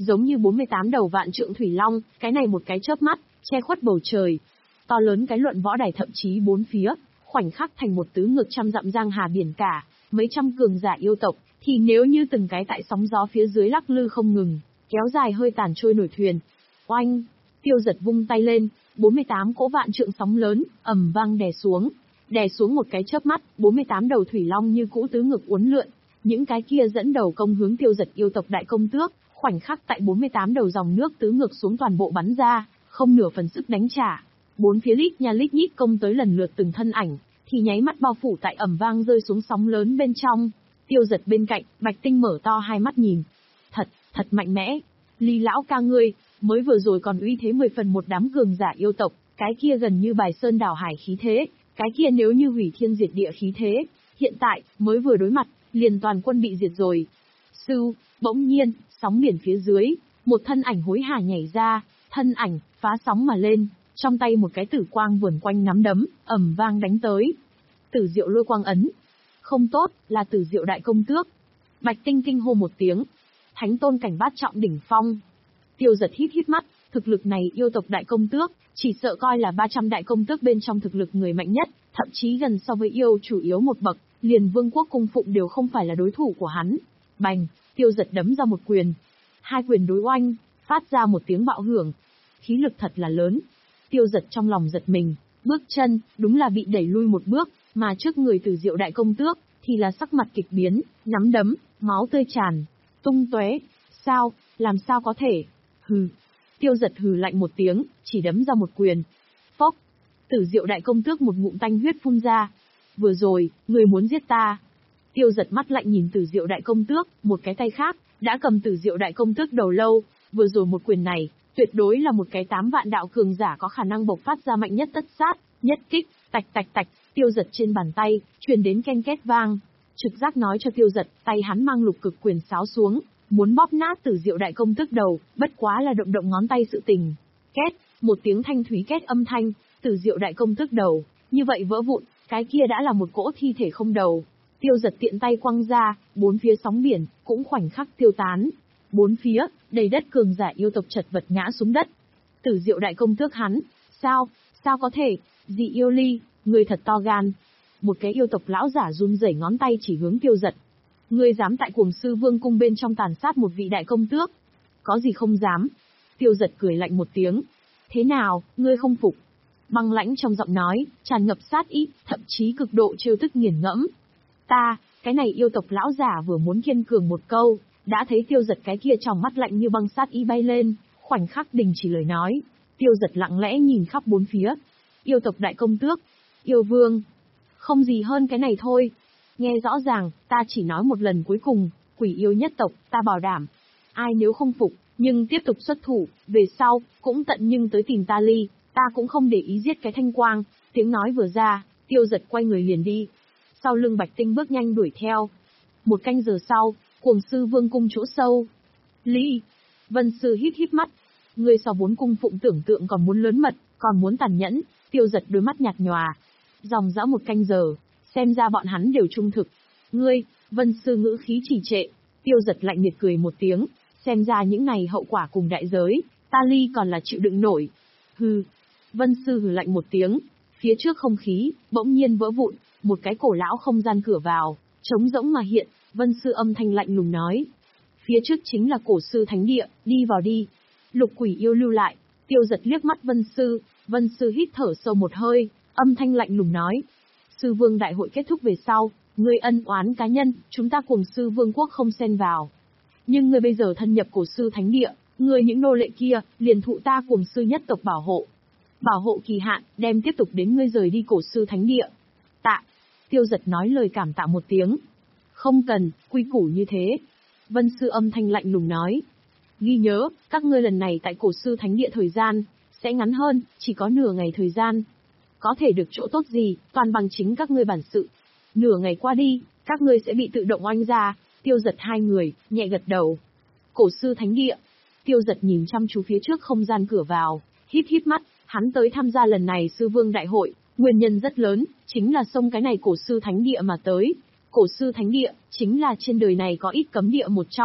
giống như bốn mươi tám đầu vạn trượng thủy long, cái này một cái chớp mắt, che khuất bầu trời. To lớn cái luận võ đài thậm chí bốn phía, khoảnh khắc thành một tứ ngược trăm dặm giang hà biển cả, mấy trăm cường giả yêu tộc, thì nếu như từng cái tại sóng gió phía dưới lắc lư không ngừng, kéo dài hơi tàn trôi nổi thuyền. Oanh, Tiêu Giật vung tay lên, bốn mươi tám cỗ vạn trượng sóng lớn, ầm vang đè xuống. Đè xuống một cái chớp mắt, bốn mươi tám đầu thủy long như cũ tứ ngược uốn lượn, những cái kia dẫn đầu công hướng Tiêu Giật yêu tộc đại công tước, khoảnh khắc tại bốn mươi tám đầu dòng nước tứ ngược xuống toàn bộ bắn ra, không nửa phần sức đánh trả. Bốn phía lít nha lít nhít công tới lần lượt từng thân ảnh, thì nháy mắt bao phủ tại ầm vang rơi xuống sóng lớn bên trong. Tiêu Giật bên cạnh, Bạch Tinh mở to hai mắt nhìn. Thật, thật mạnh mẽ. Ly lão ca ngươi, mới vừa rồi còn uy thế mười phần một đám cường giả yêu tộc, cái kia gần như bài sơn đảo hải khí thế, cái kia nếu như hủy thiên diệt địa khí thế, hiện tại, mới vừa đối mặt, liền toàn quân bị diệt rồi. Sư, bỗng nhiên, sóng biển phía dưới, một thân ảnh hối hả nhảy ra, thân ảnh, phá sóng mà lên, trong tay một cái tử quang vườn quanh nắm đấm, ầm vang đánh tới. Tử diệu lôi quang ấn. Không tốt, là tử diệu đại công tước. Bạch Tinh kinh hô một tiếng. Thánh tôn cảnh bát trọng đỉnh phong. Tiêu Giật hít hít mắt, thực lực này yêu tộc đại công tước, chỉ sợ coi là ba trăm đại công tước bên trong thực lực người mạnh nhất, thậm chí gần so với yêu chủ yếu một bậc, liền vương quốc cung phụng đều không phải là đối thủ của hắn. Bành, Tiêu Giật đấm ra một quyền. Hai quyền đối oanh, phát ra một tiếng bạo hưởng. Khí lực thật là lớn. Tiêu Giật trong lòng giật mình, bước chân, đúng là bị đẩy lui một bước, mà trước người Tử Diệu đại công tước, thì là sắc mặt kịch biến, nắm đấm, máu tươi tràn, tung tóe. Sao, làm sao có thể? Hừ. Tiêu Giật hừ lạnh một tiếng, chỉ đấm ra một quyền. Phốc. Tử Diệu đại công tước một ngụm tanh huyết phun ra. Vừa rồi, người muốn giết ta. Tiêu Giật mắt lạnh nhìn Tử Diệu đại công tước, một cái tay khác đã cầm Tử Diệu đại công tước đầu lâu, vừa rồi một quyền này, tuyệt đối là một cái tám vạn đạo cường giả có khả năng bộc phát ra mạnh nhất tất sát, nhất kích, tạch tạch tạch, Tiêu Giật trên bàn tay truyền đến ken két vang, trực giác nói cho Tiêu Giật, tay hắn mang lục cực quyền sáo xuống, muốn bóp nát Tử Diệu đại công tước đầu, bất quá là động động ngón tay sự tình. Két, một tiếng thanh thúy két âm thanh, Tử Diệu đại công tước đầu, như vậy vỡ vụn, cái kia đã là một cỗ thi thể không đầu. Tiêu Giật tiện tay quăng ra, bốn phía sóng biển cũng khoảnh khắc tiêu tán. Bốn phía, đầy đất cường giả yêu tộc chật vật ngã xuống đất. Tử Diệu đại công tước hắn, sao, sao có thể, dị yêu ly, người thật to gan. Một cái yêu tộc lão giả run rẩy ngón tay chỉ hướng Tiêu Giật. Ngươi dám tại Cuồng Sư Vương cung bên trong tàn sát một vị đại công tước? Có gì không dám? Tiêu Giật cười lạnh một tiếng. Thế nào, ngươi không phục? Băng lãnh trong giọng nói, tràn ngập sát ý, thậm chí cực độ trêu tức nghiền ngẫm. Ta, cái này yêu tộc lão giả vừa muốn kiên cường một câu, đã thấy Tiêu Giật cái kia trong mắt lạnh như băng sát ý bay lên, khoảnh khắc đình chỉ lời nói. Tiêu Giật lặng lẽ nhìn khắp bốn phía. Yêu tộc đại công tước, yêu vương, không gì hơn cái này thôi. Nghe rõ ràng, ta chỉ nói một lần cuối cùng, quỷ yêu nhất tộc, ta bảo đảm. Ai nếu không phục, nhưng tiếp tục xuất thủ, về sau, cũng tận nhưng tới tìm ta ly, ta cũng không để ý giết cái thanh quang. Tiếng nói vừa ra, Tiêu Giật quay người liền đi. Sau lưng Bạch Tinh bước nhanh đuổi theo. Một canh giờ sau, Cuồng Sư Vương cung chỗ sâu. Ly, Vân Sư híp híp mắt. Người so bốn cung phụng tưởng tượng còn muốn lớn mật, còn muốn tàn nhẫn. Tiêu Giật đôi mắt nhạt nhòa. Dòng dã một canh giờ, xem ra bọn hắn đều trung thực. Ngươi, Vân Sư ngữ khí trì trệ. Tiêu Giật lạnh miệt cười một tiếng, xem ra những này hậu quả cùng đại giới, ta Ly còn là chịu đựng nổi. Hừ. Vân Sư hừ lạnh một tiếng, phía trước không khí bỗng nhiên vỡ vụn, một cái cổ lão không gian cửa vào, trống rỗng mà hiện. Vân Sư âm thanh lạnh lùng nói, phía trước chính là cổ sư thánh địa, đi vào đi. Lục quỷ yêu lưu lại. Tiêu Giật liếc mắt Vân Sư, Vân Sư hít thở sâu một hơi, âm thanh lạnh lùng nói, Sư Vương đại hội kết thúc về sau, ngươi ân oán cá nhân, chúng ta Cuồng Sư Vương quốc không xen vào. Nhưng ngươi bây giờ thân nhập cổ sư thánh địa, ngươi những nô lệ kia, liền thụ ta Cuồng Sư nhất tộc bảo hộ. Bảo hộ kỳ hạn, đem tiếp tục đến ngươi rời đi cổ sư thánh địa. Tạ. Tiêu Giật nói lời cảm tạ một tiếng. Không cần, quy củ như thế. Vân Sư âm thanh lạnh lùng nói. Ghi nhớ, các ngươi lần này tại cổ sư thánh địa thời gian, sẽ ngắn hơn, chỉ có nửa ngày thời gian. Có thể được chỗ tốt gì, toàn bằng chính các ngươi bản sự. Nửa ngày qua đi, các ngươi sẽ bị tự động oanh ra. Tiêu Giật hai người, nhẹ gật đầu. Cổ sư thánh địa. Tiêu Giật nhìn chăm chú phía trước không gian cửa vào, híp híp mắt, hắn tới tham gia lần này Sư Vương đại hội, nguyên nhân rất lớn, chính là xông cái này cổ sư thánh địa mà tới. Cổ sư thánh địa, chính là trên đời này có ít cấm địa một trong.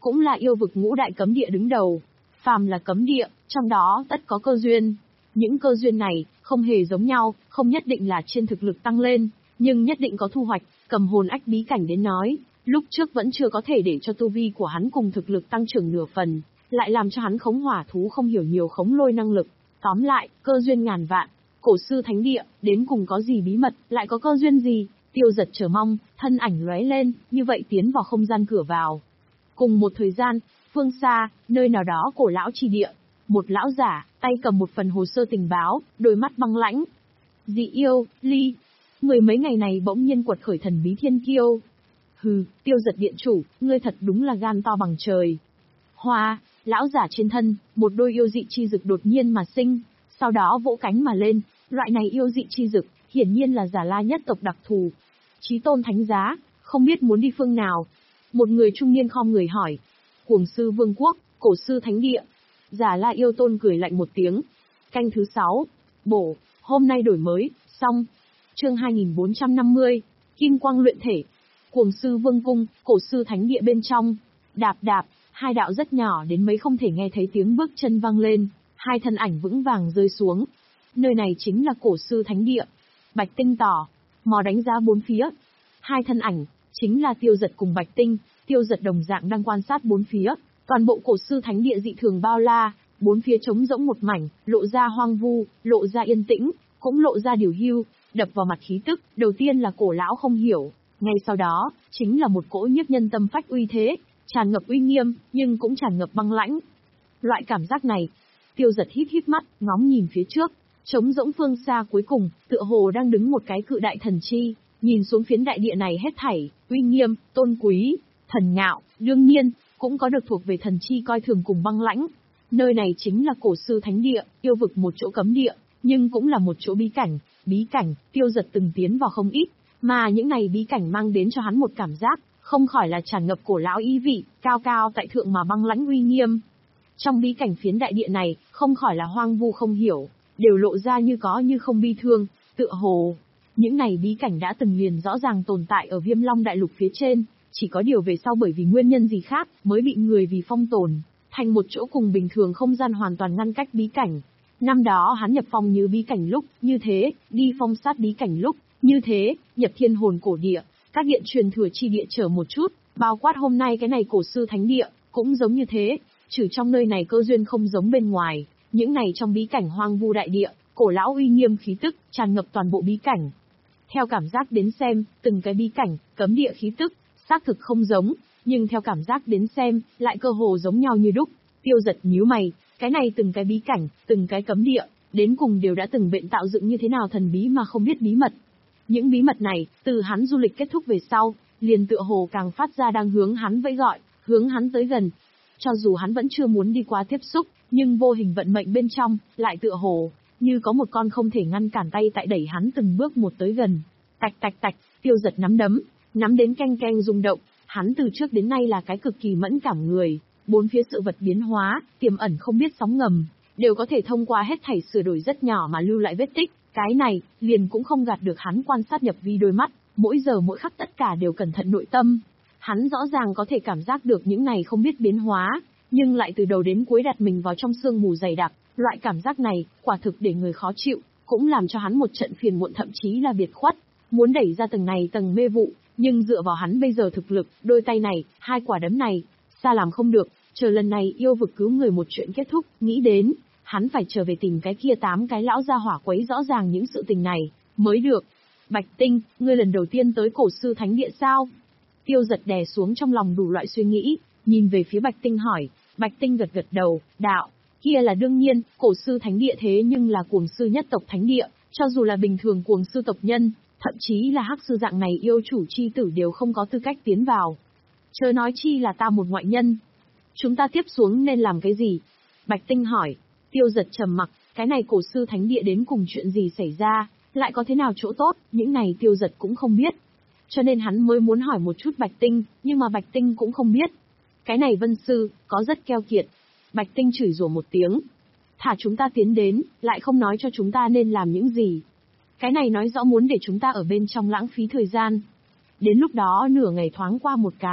cũng là yêu vực ngũ đại cấm địa đứng đầu. Phàm là cấm địa, trong đó tất có cơ duyên. Những cơ duyên này, không hề giống nhau, không nhất định là trên thực lực tăng lên, nhưng nhất định có thu hoạch. Cầm hồn ách bí cảnh đến nói, lúc trước vẫn chưa có thể để cho tu vi của hắn cùng thực lực tăng trưởng nửa phần, lại làm cho hắn khống hỏa thú không hiểu nhiều khống lôi năng lực. Tóm lại, cơ duyên ngàn vạn. Cổ sư thánh địa, đến cùng có gì bí mật, lại có cơ duyên gì? Tiêu Giật chờ mong, thân ảnh lóe lên, như vậy tiến vào không gian cửa vào. Cùng một thời gian, phương xa, nơi nào đó cổ lão chi địa, một lão giả, tay cầm một phần hồ sơ tình báo, đôi mắt băng lãnh. Dị yêu, ly. Mười mấy ngày này bỗng nhiên quật khởi thần bí thiên kiêu. Hừ, Tiêu Giật điện chủ, ngươi thật đúng là gan to bằng trời. Hoa, lão giả trên thân, một đôi yêu dị chi dực đột nhiên mà sinh, sau đó vỗ cánh mà lên, loại này yêu dị chi dực, hiển nhiên là Giả La nhất tộc đặc thù. Chí tôn thánh giá, không biết muốn đi phương nào. Một người trung niên khom người hỏi. Cuồng sư vương quốc, cổ sư thánh địa. Giả La yêu tôn cười lạnh một tiếng. Canh thứ sáu, bổ, hôm nay đổi mới, xong. Chương hai nghìn bốn trăm năm mươi, Kim quang luyện thể. Cuồng sư vương cung, cổ sư thánh địa bên trong. Đạp đạp, hai đạo rất nhỏ đến mấy không thể nghe thấy tiếng bước chân vang lên, hai thân ảnh vững vàng rơi xuống. Nơi này chính là cổ sư thánh địa. Bạch Tinh tỏ, mò đánh giá bốn phía. Hai thân ảnh, chính là Tiêu Giật cùng Bạch Tinh. Tiêu Giật đồng dạng đang quan sát bốn phía. Toàn bộ cổ sư thánh địa dị thường bao la, bốn phía trống rỗng một mảnh, lộ ra hoang vu, lộ ra yên tĩnh, cũng lộ ra điều hưu, đập vào mặt khí tức, đầu tiên là cổ lão không hiểu, ngay sau đó, chính là một cỗ nhiếp nhân tâm phách uy thế, tràn ngập uy nghiêm, nhưng cũng tràn ngập băng lãnh. Loại cảm giác này, Tiêu Giật híp híp mắt, ngóng nhìn phía trước, trống rỗng phương xa cuối cùng, tựa hồ đang đứng một cái cự đại thần chi, nhìn xuống phiến đại địa này hết thảy, uy nghiêm, tôn quý, thần ngạo, đương nhiên, cũng có được thuộc về thần chi coi thường cùng băng lãnh. Nơi này chính là cổ sư thánh địa, yêu vực một chỗ cấm địa, nhưng cũng là một chỗ bí cảnh, bí cảnh, Tiêu Giật từng tiến vào không ít, mà những này bí cảnh mang đến cho hắn một cảm giác, không khỏi là tràn ngập cổ lão ý vị, cao cao tại thượng mà băng lãnh uy nghiêm. Trong bí cảnh phiến đại địa này, không khỏi là hoang vu không hiểu, đều lộ ra như có như không bi thương, tựa hồ. Những này bí cảnh đã từng liền rõ ràng tồn tại ở Viêm Long Đại Lục phía trên, chỉ có điều về sau bởi vì nguyên nhân gì khác, mới bị người vì phong tồn, thành một chỗ cùng bình thường không gian hoàn toàn ngăn cách bí cảnh. Năm đó hắn nhập phong như bí cảnh lúc, như thế, đi phong sát bí cảnh lúc, như thế, nhập thiên hồn cổ địa, các điện truyền thừa chi địa trở một chút, bao quát hôm nay cái này cổ sư thánh địa, cũng giống như thế, trừ trong nơi này cơ duyên không giống bên ngoài, những này trong bí cảnh hoang vu đại địa, cổ lão uy nghiêm khí tức, tràn ngập toàn bộ bí cảnh. Theo cảm giác đến xem, từng cái bí cảnh, cấm địa khí tức, xác thực không giống, nhưng theo cảm giác đến xem, lại cơ hồ giống nhau như đúc. Tiêu Giật nhíu mày, cái này từng cái bí cảnh, từng cái cấm địa, đến cùng đều đã từng bệnh tạo dựng như thế nào thần bí mà không biết bí mật. Những bí mật này, từ hắn du lịch kết thúc về sau, liền tựa hồ càng phát ra đang hướng hắn vẫy gọi, hướng hắn tới gần. Cho dù hắn vẫn chưa muốn đi qua tiếp xúc, nhưng vô hình vận mệnh bên trong, lại tựa hồ, như có một con không thể ngăn cản tay tại đẩy hắn từng bước một tới gần. Tạch tạch tạch, Tiêu Giật nắm đấm, nắm đến keng keng rung động, hắn từ trước đến nay là cái cực kỳ mẫn cảm người, bốn phía sự vật biến hóa, tiềm ẩn không biết sóng ngầm, đều có thể thông qua hết thảy sửa đổi rất nhỏ mà lưu lại vết tích, cái này, liền cũng không gạt được hắn quan sát nhập vi đôi mắt, mỗi giờ mỗi khắc tất cả đều cẩn thận nội tâm. Hắn rõ ràng có thể cảm giác được những này không biết biến hóa, nhưng lại từ đầu đến cuối đặt mình vào trong sương mù dày đặc, loại cảm giác này, quả thực để người khó chịu, cũng làm cho hắn một trận phiền muộn thậm chí là biệt khuất, muốn đẩy ra tầng này tầng mê vụ, nhưng dựa vào hắn bây giờ thực lực, đôi tay này, hai quả đấm này, xa làm không được, chờ lần này yêu vực cứu người một chuyện kết thúc, nghĩ đến, hắn phải trở về tìm cái kia tám cái lão gia hỏa quấy rõ ràng những sự tình này, mới được. Bạch Tinh, ngươi lần đầu tiên tới cổ sư thánh địa sao? Tiêu Giật đè xuống trong lòng đủ loại suy nghĩ, nhìn về phía Bạch Tinh hỏi, Bạch Tinh gật gật đầu, đạo, kia là đương nhiên, cổ sư thánh địa thế nhưng là cuồng sư nhất tộc thánh địa, cho dù là bình thường cuồng sư tộc nhân, thậm chí là hắc sư dạng này yêu chủ chi tử đều không có tư cách tiến vào. Chớ nói chi là ta một ngoại nhân. Chúng ta tiếp xuống nên làm cái gì? Bạch Tinh hỏi. Tiêu Giật trầm mặc, cái này cổ sư thánh địa đến cùng chuyện gì xảy ra, lại có thế nào chỗ tốt, những này Tiêu Giật cũng không biết. Cho nên hắn mới muốn hỏi một chút Bạch Tinh, nhưng mà Bạch Tinh cũng không biết. Cái này Vân Sư, có rất keo kiệt. Bạch Tinh chửi rủa một tiếng. Thả chúng ta tiến đến, lại không nói cho chúng ta nên làm những gì. Cái này nói rõ muốn để chúng ta ở bên trong lãng phí thời gian. Đến lúc đó nửa ngày thoáng qua một cái,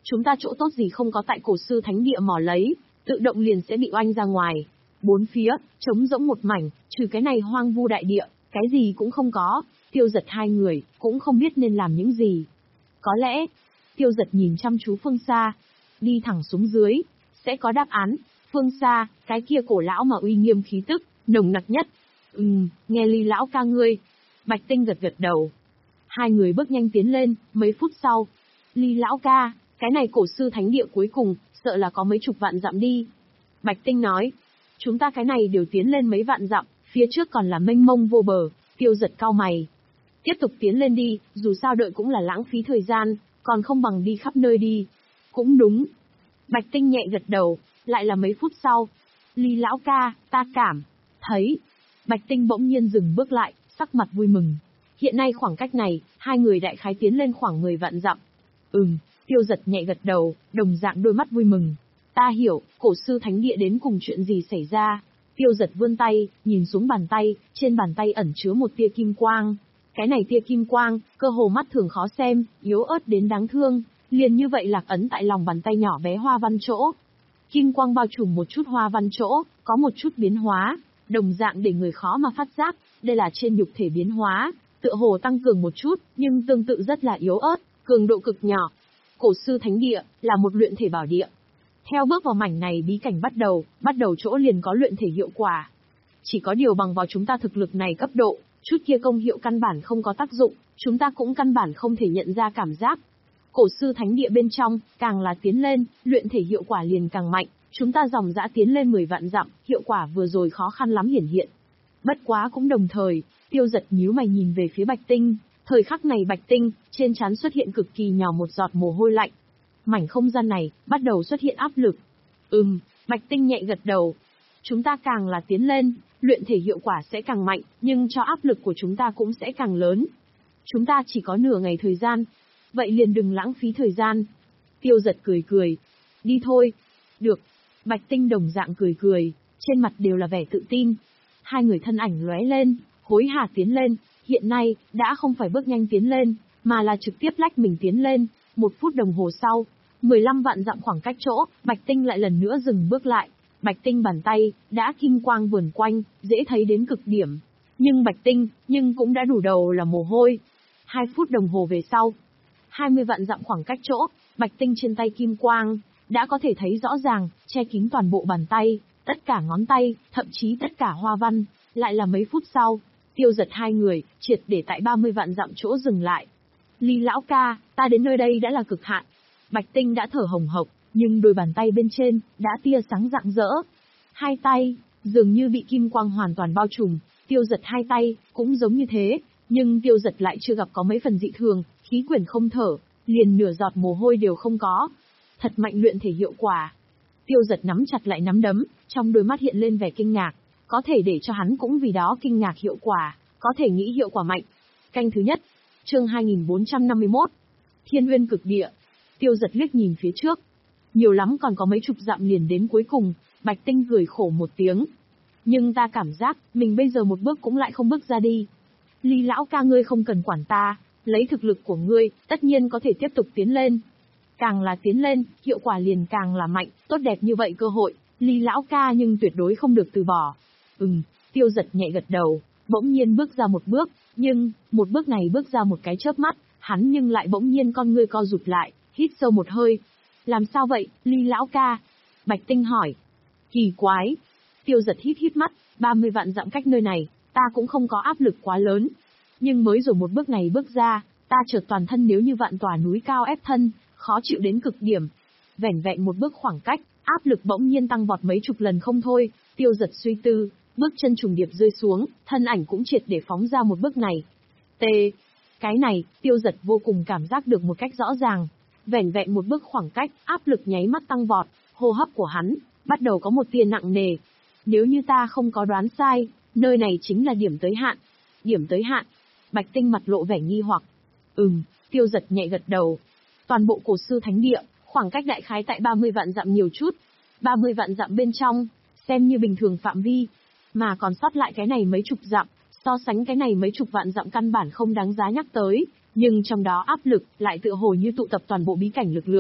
Chúng ta chỗ tốt gì không có tại cổ sư thánh địa mò lấy, tự động liền sẽ bị oanh ra ngoài. Bốn phía, trống rỗng một mảnh, trừ cái này hoang vu đại địa, cái gì cũng không có. Tiêu Giật hai người, cũng không biết nên làm những gì. Có lẽ, Tiêu Giật nhìn chăm chú phương xa, đi thẳng xuống dưới, sẽ có đáp án. Phương xa, cái kia cổ lão mà uy nghiêm khí tức, nồng nặc nhất. Ừm, nghe Ly lão ca ngươi. Bạch Tinh gật gật đầu. Hai người bước nhanh tiến lên, mấy phút sau. Ly lão ca, cái này cổ sư thánh địa cuối cùng, sợ là có mấy chục vạn dặm đi. Bạch Tinh nói, chúng ta cái này đều tiến lên mấy vạn dặm, phía trước còn là mênh mông vô bờ. Tiêu Giật cau mày. Tiếp tục tiến lên đi, dù sao đợi cũng là lãng phí thời gian, còn không bằng đi khắp nơi đi. Cũng đúng. Bạch Tinh nhẹ gật đầu, lại là mấy phút sau. Ly lão ca, ta cảm thấy. Bạch Tinh bỗng nhiên dừng bước lại, sắc mặt vui mừng. Hiện nay khoảng cách này, hai người đại khái tiến lên khoảng mười vạn dặm. Ừm, Tiêu Giật nhẹ gật đầu, đồng dạng đôi mắt vui mừng. Ta hiểu, cổ sư thánh địa đến cùng chuyện gì xảy ra. Tiêu Giật vươn tay, nhìn xuống bàn tay, trên bàn tay ẩn chứa một tia kim quang. Cái này tia kim quang, cơ hồ mắt thường khó xem, yếu ớt đến đáng thương, liền như vậy lạc ấn tại lòng bàn tay nhỏ bé hoa văn chỗ. Kim quang bao trùm một chút hoa văn chỗ, có một chút biến hóa, đồng dạng để người khó mà phát giác, đây là trên nhục thể biến hóa, tựa hồ tăng cường một chút, nhưng tương tự rất là yếu ớt, cường độ cực nhỏ. Cổ sư thánh địa, là một luyện thể bảo địa. Theo bước vào mảnh này bí cảnh bắt đầu, bắt đầu chỗ liền có luyện thể hiệu quả. Chỉ có điều bằng vào chúng ta thực lực này cấp độ, chút kia công hiệu căn bản không có tác dụng, chúng ta cũng căn bản không thể nhận ra cảm giác. Cổ sư thánh địa bên trong, càng là tiến lên, luyện thể hiệu quả liền càng mạnh, chúng ta dòng dã tiến lên mười vạn dặm, hiệu quả vừa rồi khó khăn lắm hiển hiện. Bất quá cũng đồng thời, Tiêu Giật nhíu mày nhìn về phía Bạch Tinh, thời khắc này Bạch Tinh, trên trán xuất hiện cực kỳ nhỏ một giọt mồ hôi lạnh. Mảnh không gian này, bắt đầu xuất hiện áp lực. Ừm, Bạch Tinh nhẹ gật đầu. Chúng ta càng là tiến lên, luyện thể hiệu quả sẽ càng mạnh, nhưng cho áp lực của chúng ta cũng sẽ càng lớn. Chúng ta chỉ có nửa ngày thời gian. Vậy liền đừng lãng phí thời gian. Tiêu Giật cười cười. Đi thôi. Được. Bạch Tinh đồng dạng cười cười, trên mặt đều là vẻ tự tin. Hai người thân ảnh lóe lên, hối hả tiến lên, hiện nay, đã không phải bước nhanh tiến lên, mà là trực tiếp lách mình tiến lên. Một phút đồng hồ sau, mười lăm vạn dặm khoảng cách chỗ, Bạch Tinh lại lần nữa dừng bước lại. Bạch Tinh bàn tay, đã kim quang vườn quanh, dễ thấy đến cực điểm. Nhưng Bạch Tinh, nhưng cũng đã đủ đầu là mồ hôi. Hai phút đồng hồ về sau, hai mươi vạn dặm khoảng cách chỗ, Bạch Tinh trên tay kim quang, đã có thể thấy rõ ràng, che kín toàn bộ bàn tay, tất cả ngón tay, thậm chí tất cả hoa văn. Lại là mấy phút sau, Tiêu Giật hai người, triệt để tại ba mươi vạn dặm chỗ dừng lại. Ly lão ca, ta đến nơi đây đã là cực hạn. Bạch Tinh đã thở hồng hộc, nhưng đôi bàn tay bên trên, đã tia sáng rạng rỡ. Hai tay, dường như bị kim quang hoàn toàn bao trùm, Tiêu Giật hai tay, cũng giống như thế, nhưng Tiêu Giật lại chưa gặp có mấy phần dị thường, khí quyển không thở, liền nửa giọt mồ hôi đều không có. Thật mạnh luyện thể hiệu quả. Tiêu Giật nắm chặt lại nắm đấm, trong đôi mắt hiện lên vẻ kinh ngạc, có thể để cho hắn cũng vì đó kinh ngạc hiệu quả, có thể nghĩ hiệu quả mạnh. Canh thứ nhất, chương hai nghìn bốn trăm năm mươi mốt, Thiên Uyên Cực Địa. Tiêu Giật liếc nhìn phía trước, nhiều lắm còn có mấy chục dặm liền đến cuối cùng. Bạch Tinh cười khổ một tiếng. Nhưng ta cảm giác, mình bây giờ một bước cũng lại không bước ra đi. Ly lão ca ngươi không cần quản ta, lấy thực lực của ngươi, tất nhiên có thể tiếp tục tiến lên. Càng là tiến lên, hiệu quả liền càng là mạnh, tốt đẹp như vậy cơ hội, Ly lão ca nhưng tuyệt đối không được từ bỏ. Ừm, Tiêu Giật nhẹ gật đầu, bỗng nhiên bước ra một bước, nhưng, một bước này bước ra một cái chớp mắt, hắn nhưng lại bỗng nhiên con ngươi co rụt lại, hít sâu một hơi. Làm sao vậy, Ly lão ca? Bạch Tinh hỏi. Kỳ quái. Tiêu Giật hít hít mắt, ba mươi vạn dặm cách nơi này, ta cũng không có áp lực quá lớn. Nhưng mới rồi một bước này bước ra, ta chợt toàn thân nếu như vạn tòa núi cao ép thân, khó chịu đến cực điểm. Vẻn vẹn một bước khoảng cách, áp lực bỗng nhiên tăng vọt mấy chục lần không thôi. Tiêu Giật suy tư, bước chân trùng điệp rơi xuống, thân ảnh cũng triệt để phóng ra một bước này. T. Cái này, Tiêu Giật vô cùng cảm giác được một cách rõ ràng. Vẻn vẹn một bước khoảng cách, áp lực nháy mắt tăng vọt, hô hấp của hắn bắt đầu có một tia nặng nề. Nếu như ta không có đoán sai, nơi này chính là điểm tới hạn. Điểm tới hạn? Bạch Tinh mặt lộ vẻ nghi hoặc. Ừm, Tiêu Giật nhẹ gật đầu. Toàn bộ cổ sư thánh địa, khoảng cách đại khái tại ba mươi vạn dặm nhiều chút. ba mươi vạn dặm bên trong, xem như bình thường phạm vi. Mà còn sót lại cái này mấy chục dặm, so sánh cái này mấy chục vạn dặm căn bản không đáng giá nhắc tới. Nhưng trong đó áp lực, lại tựa hồ như tụ tập toàn bộ bí cảnh lực lượng.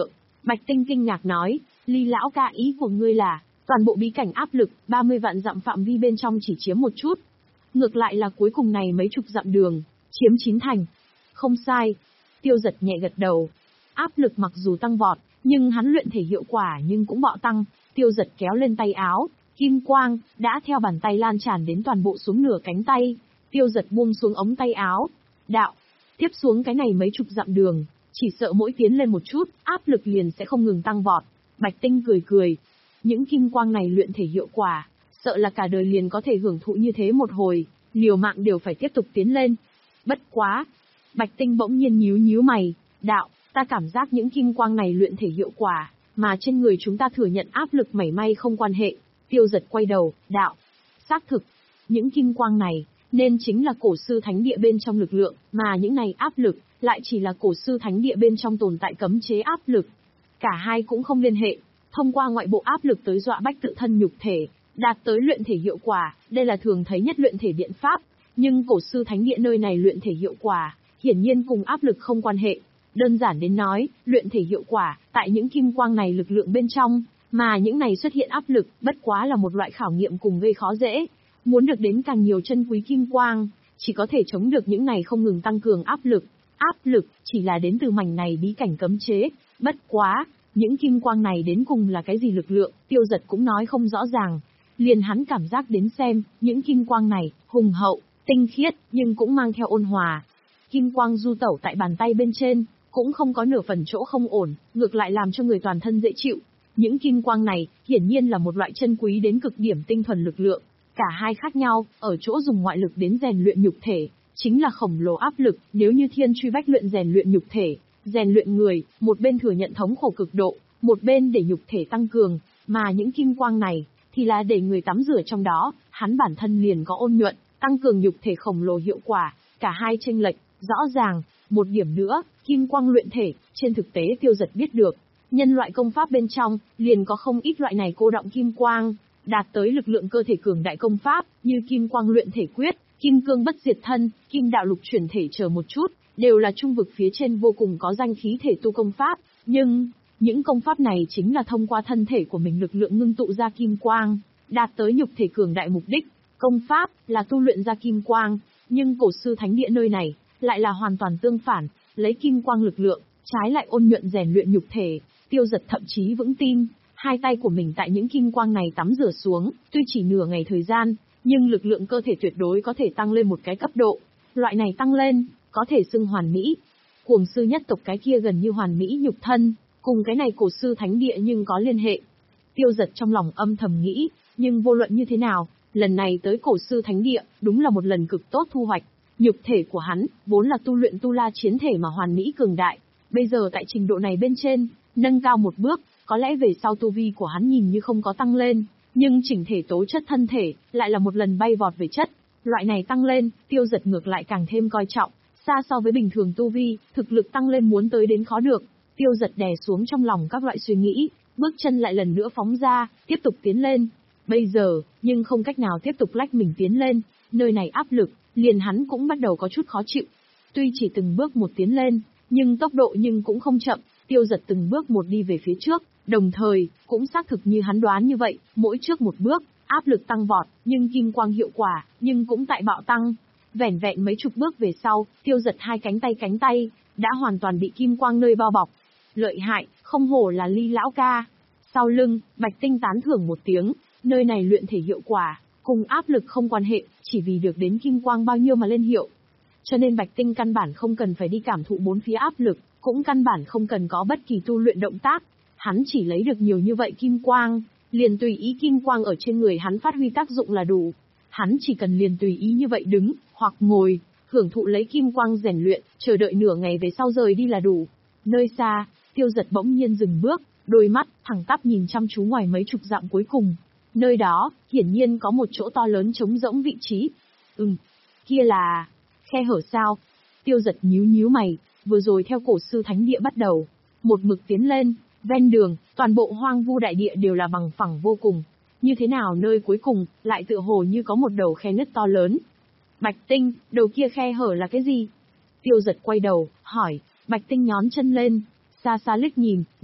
Bạch Tinh kinh ngạc nói, Ly lão ca ý của ngươi là, toàn bộ bí cảnh áp lực, ba mươi vạn dặm phạm vi bên trong chỉ chiếm một chút. Ngược lại là cuối cùng này mấy chục dặm đường, chiếm chín thành. Không sai. Tiêu Giật nhẹ gật đầu. Áp lực mặc dù tăng vọt, nhưng hắn luyện thể hiệu quả nhưng cũng bạo tăng. Tiêu Giật kéo lên tay áo, kim quang, đã theo bàn tay lan tràn đến toàn bộ xuống nửa cánh tay. Tiêu Giật buông xuống ống tay áo. Đạo. Tiếp xuống cái này mấy chục dặm đường, chỉ sợ mỗi tiến lên một chút, áp lực liền sẽ không ngừng tăng vọt. Bạch Tinh cười cười. Những kim quang này luyện thể hiệu quả, sợ là cả đời liền có thể hưởng thụ như thế một hồi, liều mạng đều phải tiếp tục tiến lên. Bất quá. Bạch Tinh bỗng nhiên nhíu nhíu mày, đạo, ta cảm giác những kim quang này luyện thể hiệu quả, mà trên người chúng ta thừa nhận áp lực mảy may không quan hệ. Tiêu Giật quay đầu, đạo, xác thực, những kim quang này, nên chính là cổ sư thánh địa bên trong lực lượng, mà những này áp lực, lại chỉ là cổ sư thánh địa bên trong tồn tại cấm chế áp lực. Cả hai cũng không liên hệ, thông qua ngoại bộ áp lực tới dọa bách tự thân nhục thể, đạt tới luyện thể hiệu quả, đây là thường thấy nhất luyện thể biện pháp, nhưng cổ sư thánh địa nơi này luyện thể hiệu quả, hiển nhiên cùng áp lực không quan hệ. Đơn giản đến nói, luyện thể hiệu quả, tại những kim quang này lực lượng bên trong, mà những này xuất hiện áp lực, bất quá là một loại khảo nghiệm cùng gây khó dễ. Muốn được đến càng nhiều chân quý kim quang, chỉ có thể chống được những này không ngừng tăng cường áp lực. Áp lực, chỉ là đến từ mảnh này bí cảnh cấm chế. Bất quá, những kim quang này đến cùng là cái gì lực lượng, Tiêu Giật cũng nói không rõ ràng. Liền hắn cảm giác đến xem, những kim quang này, hùng hậu, tinh khiết, nhưng cũng mang theo ôn hòa. Kim quang du tẩu tại bàn tay bên trên, cũng không có nửa phần chỗ không ổn, ngược lại làm cho người toàn thân dễ chịu. Những kim quang này, hiển nhiên là một loại chân quý đến cực điểm tinh thuần lực lượng. Cả hai khác nhau, ở chỗ dùng ngoại lực đến rèn luyện nhục thể, chính là khổng lồ áp lực, nếu như thiên truy bách luyện rèn luyện nhục thể, rèn luyện người, một bên thừa nhận thống khổ cực độ, một bên để nhục thể tăng cường, mà những kim quang này, thì là để người tắm rửa trong đó, hắn bản thân liền có ôn nhuận, tăng cường nhục thể khổng lồ hiệu quả, cả hai chênh lệch, rõ ràng. Một điểm nữa, kim quang luyện thể, trên thực tế Tiêu Giật biết được, nhân loại công pháp bên trong, liền có không ít loại này cô động kim quang, đạt tới lực lượng cơ thể cường đại công pháp, như kim quang luyện thể quyết, kim cương bất diệt thân, kim đạo lục chuyển thể chờ một chút, đều là trung vực phía trên vô cùng có danh khí thể tu công pháp, nhưng, những công pháp này chính là thông qua thân thể của mình lực lượng ngưng tụ ra kim quang, đạt tới nhục thể cường đại mục đích. Công pháp là tu luyện ra kim quang, nhưng cổ sư thánh địa nơi này lại là hoàn toàn tương phản, lấy kim quang lực lượng, trái lại ôn nhuận rèn luyện nhục thể. Tiêu Giật thậm chí vững tin, hai tay của mình tại những kim quang này tắm rửa xuống, tuy chỉ nửa ngày thời gian, nhưng lực lượng cơ thể tuyệt đối có thể tăng lên một cái cấp độ. Loại này tăng lên, có thể xưng hoàn mỹ. Cuồng sư nhất tộc cái kia gần như hoàn mỹ nhục thân, cùng cái này cổ sư thánh địa nhưng có liên hệ. Tiêu Giật trong lòng âm thầm nghĩ, nhưng vô luận như thế nào, lần này tới cổ sư thánh địa, đúng là một lần cực tốt thu hoạch. Nhục thể của hắn, vốn là tu luyện tu la chiến thể mà hoàn mỹ cường đại, bây giờ tại trình độ này bên trên, nâng cao một bước, có lẽ về sau tu vi của hắn nhìn như không có tăng lên, nhưng chỉnh thể tố chất thân thể, lại là một lần bay vọt về chất. Loại này tăng lên, Tiêu Giật ngược lại càng thêm coi trọng, xa so với bình thường tu vi, thực lực tăng lên muốn tới đến khó được. Tiêu Giật đè xuống trong lòng các loại suy nghĩ, bước chân lại lần nữa phóng ra, tiếp tục tiến lên. Bây giờ, nhưng không cách nào tiếp tục lách mình tiến lên, nơi này áp lực, liền hắn cũng bắt đầu có chút khó chịu. Tuy chỉ từng bước một tiến lên, nhưng tốc độ nhưng cũng không chậm, Tiêu Giật từng bước một đi về phía trước, đồng thời, cũng xác thực như hắn đoán như vậy, mỗi trước một bước, áp lực tăng vọt, nhưng kim quang hiệu quả, nhưng cũng tại bạo tăng. Vẻn vẹn mấy chục bước về sau, Tiêu Giật hai cánh tay cánh tay, đã hoàn toàn bị kim quang nơi bao bọc. Lợi hại, không hổ là Ly lão ca. Sau lưng, Bạch Tinh tán thưởng một tiếng, nơi này luyện thể hiệu quả, cùng áp lực không quan hệ, chỉ vì được đến kim quang bao nhiêu mà lên hiệu. Cho nên Bạch Tinh căn bản không cần phải đi cảm thụ bốn phía áp lực, cũng căn bản không cần có bất kỳ tu luyện động tác. Hắn chỉ lấy được nhiều như vậy kim quang, liền tùy ý kim quang ở trên người hắn phát huy tác dụng là đủ. Hắn chỉ cần liền tùy ý như vậy đứng, hoặc ngồi, hưởng thụ lấy kim quang rèn luyện, chờ đợi nửa ngày về sau rời đi là đủ. Nơi xa, Tiêu Giật bỗng nhiên dừng bước, đôi mắt thẳng tắp nhìn chăm chú ngoài mấy chục dặm cuối cùng. Nơi đó, hiển nhiên có một chỗ to lớn trống rỗng vị trí. Ừm, kia là... khe hở sao? Tiêu Giật nhíu nhíu mày, vừa rồi theo cổ sư thánh địa bắt đầu, một mực tiến lên, ven đường, toàn bộ hoang vu đại địa đều là bằng phẳng vô cùng. Như thế nào nơi cuối cùng, lại tựa hồ như có một đầu khe nứt to lớn. Bạch Tinh, đầu kia khe hở là cái gì? Tiêu Giật quay đầu, hỏi. Bạch Tinh nhón chân lên, xa xa liếc nhìn, đạo,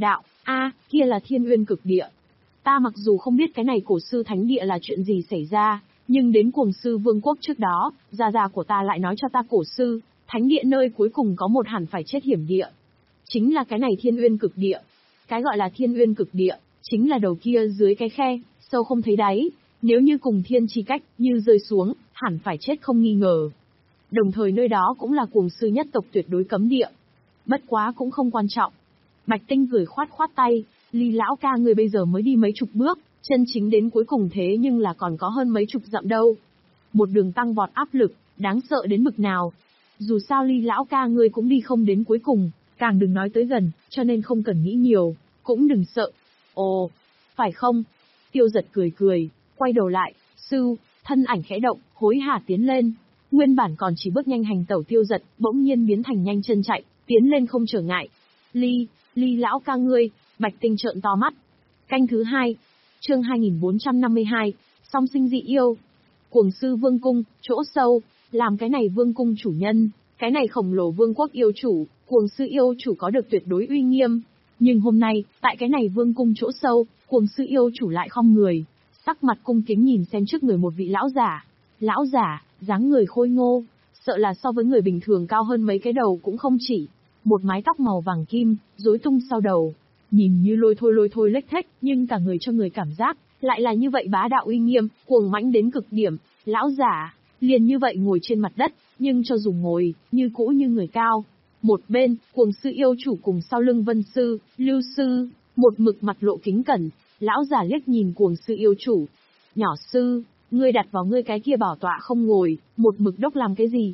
A, kia là Thiên Uyên Cực Địa. Ta mặc dù không biết cái này cổ sư thánh địa là chuyện gì xảy ra, nhưng đến Cuồng Sư Vương quốc trước đó, gia gia của ta lại nói cho ta cổ sư, thánh địa nơi cuối cùng có một hẳn phải chết hiểm địa. Chính là cái này Thiên Uyên Cực Địa. Cái gọi là Thiên Uyên Cực Địa, chính là đầu kia dưới cái khe, sâu không thấy đáy, nếu như cùng thiên chi cách, như rơi xuống, hẳn phải chết không nghi ngờ. Đồng thời nơi đó cũng là Cuồng sư nhất tộc tuyệt đối cấm địa. Bất quá cũng không quan trọng. Bạch Tinh cười khoát khoát tay, Ly lão ca người bây giờ mới đi mấy chục bước, chân chính đến cuối cùng thế nhưng là còn có hơn mấy chục dặm đâu. Một đường tăng vọt áp lực, đáng sợ đến mực nào. Dù sao Ly lão ca người cũng đi không đến cuối cùng, càng đừng nói tới gần, cho nên không cần nghĩ nhiều, cũng đừng sợ. Ồ, phải không? Tiêu Giật cười cười, quay đầu lại, sư, thân ảnh khẽ động, hối hả tiến lên. Nguyên bản còn chỉ bước nhanh hành tẩu Tiêu Giật, bỗng nhiên biến thành nhanh chân chạy, tiến lên không trở ngại. Ly, Ly lão ca ngươi, Bạch Tinh trợn to mắt. Canh thứ hai, chương hai nghìn bốn trăm năm mươi hai, song sinh dị yêu. Cuồng sư vương cung, chỗ sâu, làm cái này vương cung chủ nhân, cái này khổng lồ vương quốc yêu chủ, cuồng sư yêu chủ có được tuyệt đối uy nghiêm. Nhưng hôm nay, tại cái này vương cung chỗ sâu, cuồng sư yêu chủ lại khom người, sắc mặt cung kính nhìn xem trước người một vị lão giả. Lão giả, dáng người khôi ngô, sợ là so với người bình thường cao hơn mấy cái đầu cũng không chỉ. Một mái tóc màu vàng kim, rối tung sau đầu, nhìn như lôi thôi lôi thôi lếch thếch, nhưng cả người cho người cảm giác, lại là như vậy bá đạo uy nghiêm, cuồng mãnh đến cực điểm. Lão giả, liền như vậy ngồi trên mặt đất, nhưng cho dù ngồi, như cũ như người cao. Một bên, cuồng sư yêu chủ cùng sau lưng Vân sư, Lưu sư, một mực mặt lộ kính cẩn. Lão giả liếc nhìn cuồng sư yêu chủ. Nhỏ sư, ngươi đặt vào ngươi cái kia bảo tọa không ngồi, một mực đốc làm cái gì?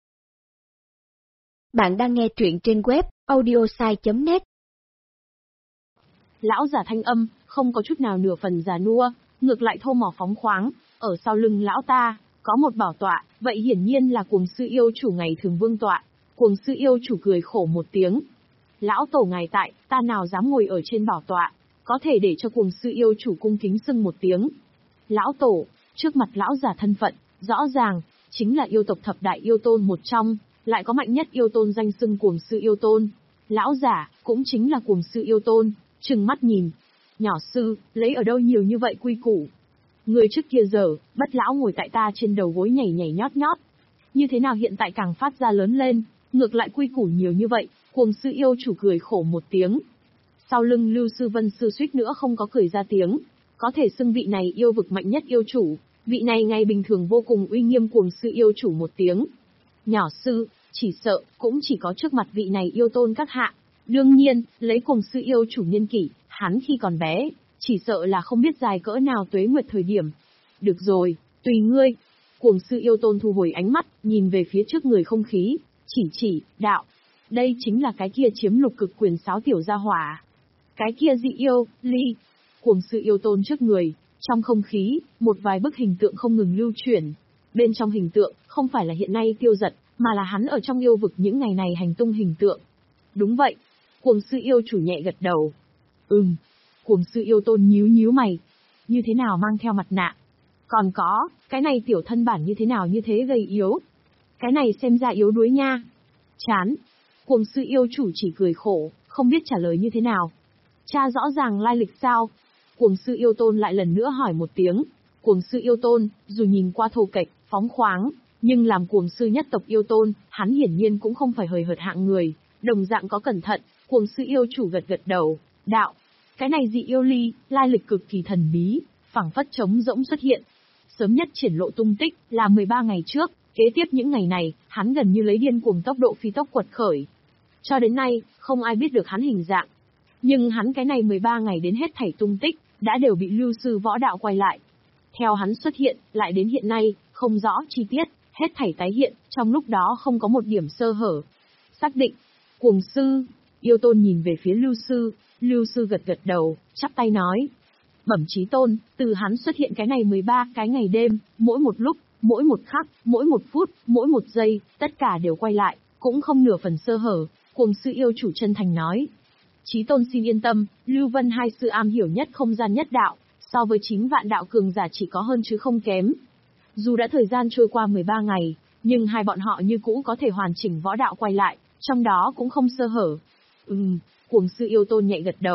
Bạn đang nghe truyện trên web audiosai chấm net. Lão giả thanh âm, không có chút nào nửa phần già nua, ngược lại thô mỏ phóng khoáng, ở sau lưng lão ta, có một bảo tọa, vậy hiển nhiên là cuồng sư yêu chủ ngày thường vương tọa. Cuồng sư yêu chủ cười khổ một tiếng. Lão tổ ngài tại, ta nào dám ngồi ở trên bảo tọa, có thể để cho cuồng sư yêu chủ cung kính xưng một tiếng. Lão tổ, trước mặt lão giả thân phận, rõ ràng, chính là yêu tộc thập đại yêu tôn một trong, lại có mạnh nhất yêu tôn danh xưng cuồng sư yêu tôn. Lão giả, cũng chính là cuồng sư yêu tôn, trừng mắt nhìn. Nhỏ sư, lấy ở đâu nhiều như vậy quy củ? Người trước kia giờ, bất lão ngồi tại ta trên đầu gối nhảy nhảy nhót nhót. Như thế nào hiện tại càng phát ra lớn lên, ngược lại quy củ nhiều như vậy, cuồng sư yêu chủ cười khổ một tiếng. Sau lưng Lưu sư Vân sư suýt nữa không có cười ra tiếng, có thể xưng vị này yêu vực mạnh nhất yêu chủ, vị này ngày bình thường vô cùng uy nghiêm cuồng sư yêu chủ một tiếng. Nhỏ sư, chỉ sợ, cũng chỉ có trước mặt vị này yêu tôn các hạ. Đương nhiên, lấy cuồng sư yêu chủ niên kỷ, hắn khi còn bé, chỉ sợ là không biết dài cỡ nào tuế nguyệt thời điểm. Được rồi, tùy ngươi. Cuồng sư yêu tôn thu hồi ánh mắt, nhìn về phía trước người không khí, chỉ chỉ, đạo. Đây chính là cái kia chiếm lục cực quyền sáo tiểu gia hỏa. Cái kia dị yêu, Ly. Cuồng sư yêu tôn trước người, trong không khí, một vài bức hình tượng không ngừng lưu chuyển. Bên trong hình tượng, không phải là hiện nay Tiêu Giật, mà là hắn ở trong yêu vực những ngày này hành tung hình tượng. Đúng vậy. Cuồng sư yêu chủ nhẹ gật đầu. Ừm. Cuồng sư yêu tôn nhíu nhíu mày. Như thế nào mang theo mặt nạ? Còn có, cái này tiểu thân bản như thế nào như thế gầy yếu? Cái này xem ra yếu đuối nha. Chán. Cuồng sư yêu chủ chỉ cười khổ, không biết trả lời như thế nào. Cha rõ ràng lai lịch sao? Cuồng sư yêu tôn lại lần nữa hỏi một tiếng. Cuồng sư yêu tôn, dù nhìn qua thô kệch, phóng khoáng, nhưng làm cuồng sư nhất tộc yêu tôn, hắn hiển nhiên cũng không phải hời hợt hạng người, đồng dạng có cẩn thận. Cuồng sư yêu chủ gật gật đầu, đạo. Cái này dị yêu Ly, lai lịch cực kỳ thần bí, phảng phất trống rỗng xuất hiện. Sớm nhất triển lộ tung tích, là mười ba ngày trước, kế tiếp những ngày này, hắn gần như lấy điên cuồng tốc độ phi tốc quật khởi. Cho đến nay, không ai biết được hắn hình dạng. Nhưng hắn cái này mười ba ngày đến hết thảy tung tích, đã đều bị Lưu sư võ đạo quay lại. Theo hắn xuất hiện, lại đến hiện nay, không rõ chi tiết, hết thảy tái hiện, trong lúc đó không có một điểm sơ hở. Xác định, cuồng sư, yêu tôn nhìn về phía Lưu sư, Lưu sư gật gật đầu, chắp tay nói. Bẩm chí tôn, từ hắn xuất hiện cái này mười ba cái ngày đêm, mỗi một lúc, mỗi một khắc, mỗi một phút, mỗi một giây, tất cả đều quay lại, cũng không nửa phần sơ hở. Cuồng sư yêu chủ chân thành nói. Chí tôn xin yên tâm, Lưu Vân hai sư am hiểu nhất không gian nhất đạo, so với chính vạn đạo cường giả chỉ có hơn chứ không kém. Dù đã thời gian trôi qua mười ba ngày, nhưng hai bọn họ như cũ có thể hoàn chỉnh võ đạo quay lại, trong đó cũng không sơ hở. Ừm, cuồng sư yêu tôn nhẹ gật đầu,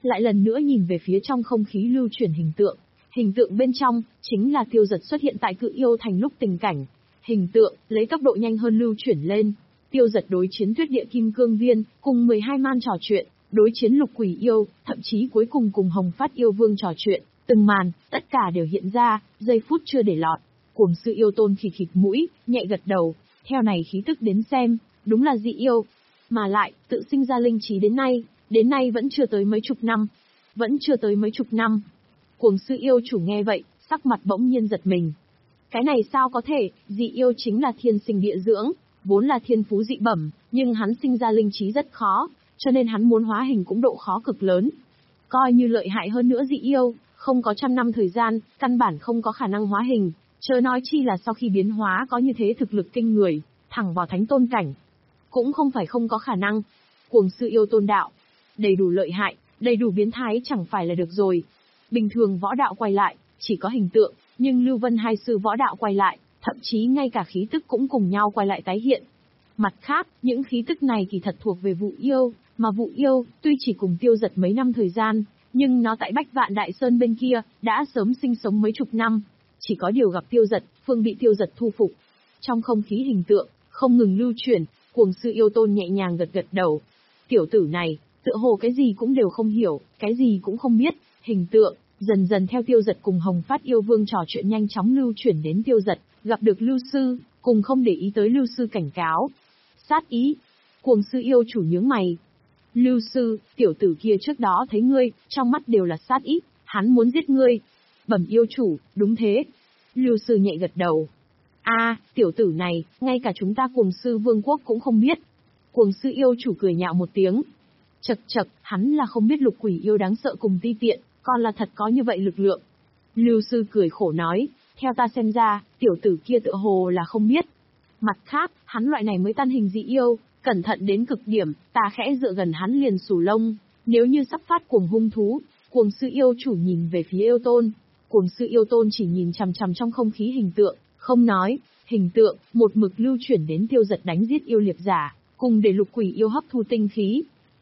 lại lần nữa nhìn về phía trong không khí lưu chuyển hình tượng. Hình tượng bên trong, chính là Tiêu Giật xuất hiện tại Cự Yêu Thành lúc tình cảnh. Hình tượng, lấy tốc độ nhanh hơn lưu chuyển lên. Tiêu Giật đối chiến Tuyết Địa Kim Cương Viên, cùng mười hai man trò chuyện, đối chiến Lục Quỷ Yêu, thậm chí cuối cùng cùng Hồng Phát Yêu Vương trò chuyện. Từng màn, tất cả đều hiện ra, giây phút chưa để lọt. Cuồng Sư Yêu Tôn khịt khịt mũi, nhẹ gật đầu. Theo này khí tức đến xem, đúng là dị yêu. Mà lại, tự sinh ra linh trí đến nay, đến nay vẫn chưa tới mấy chục năm. Vẫn chưa tới mấy chục năm. Cuồng Sư Yêu chủ nghe vậy, sắc mặt bỗng nhiên giật mình. Cái này sao có thể, dị yêu chính là thiên sinh địa dưỡng, vốn là thiên phú dị bẩm, nhưng hắn sinh ra linh trí rất khó, cho nên hắn muốn hóa hình cũng độ khó cực lớn. Coi như lợi hại hơn nữa dị yêu, không có trăm năm thời gian, căn bản không có khả năng hóa hình, chớ nói chi là sau khi biến hóa có như thế thực lực kinh người, thẳng vào thánh tôn cảnh. Cũng không phải không có khả năng. Cuồng Sư Yêu Tôn đạo, đầy đủ lợi hại, đầy đủ biến thái chẳng phải là được rồi. Bình thường võ đạo quay lại, chỉ có hình tượng, nhưng Lưu Vân hai sư võ đạo quay lại, thậm chí ngay cả khí tức cũng cùng nhau quay lại tái hiện. Mặt khác, những khí tức này kỳ thật thuộc về Vụ Yêu, mà Vụ Yêu, tuy chỉ cùng Tiêu Giật mấy năm thời gian, nhưng nó tại Bách Vạn Đại Sơn bên kia, đã sớm sinh sống mấy chục năm. Chỉ có điều gặp Tiêu Giật, phương bị Tiêu Giật thu phục. Trong không khí hình tượng, không ngừng lưu chuyển, Cuồng Sư Yêu Tôn nhẹ nhàng gật gật đầu. Tiểu tử này, tựa hồ cái gì cũng đều không hiểu, cái gì cũng không biết. Hình tượng, dần dần theo Tiêu Giật cùng Hồng Phát Yêu Vương trò chuyện nhanh chóng lưu chuyển đến Tiêu Giật, gặp được Lưu Sư, cùng không để ý tới Lưu Sư cảnh cáo. Sát ý. Cuồng Sư Yêu chủ nhướng mày. Lưu Sư, tiểu tử kia trước đó thấy ngươi, trong mắt đều là sát ý, hắn muốn giết ngươi. Bẩm yêu chủ, đúng thế. Lưu Sư nhẹ gật đầu. A, tiểu tử này, ngay cả chúng ta Cuồng Sư Vương quốc cũng không biết. Cuồng Sư Yêu chủ cười nhạo một tiếng. Chậc chậc, hắn là không biết Lục Quỷ Yêu đáng sợ cùng ti tiện, còn là thật có như vậy lực lượng. Lưu Sư cười khổ nói, theo ta xem ra, tiểu tử kia tựa hồ là không biết. Mặt khác, hắn loại này mới tan hình dị yêu, cẩn thận đến cực điểm, ta khẽ dựa gần hắn liền sù lông. Nếu như sắp phát cuồng hung thú, Cuồng Sư Yêu chủ nhìn về phía Yêu Tôn. Cuồng Sư Yêu Tôn chỉ nhìn chằm chằm trong không khí hình tượng, không nói. Hình tượng, một mực lưu chuyển đến Tiêu Giật đánh giết yêu liệp giả, cùng để Lục Quỷ Yêu hấp thu tinh khí.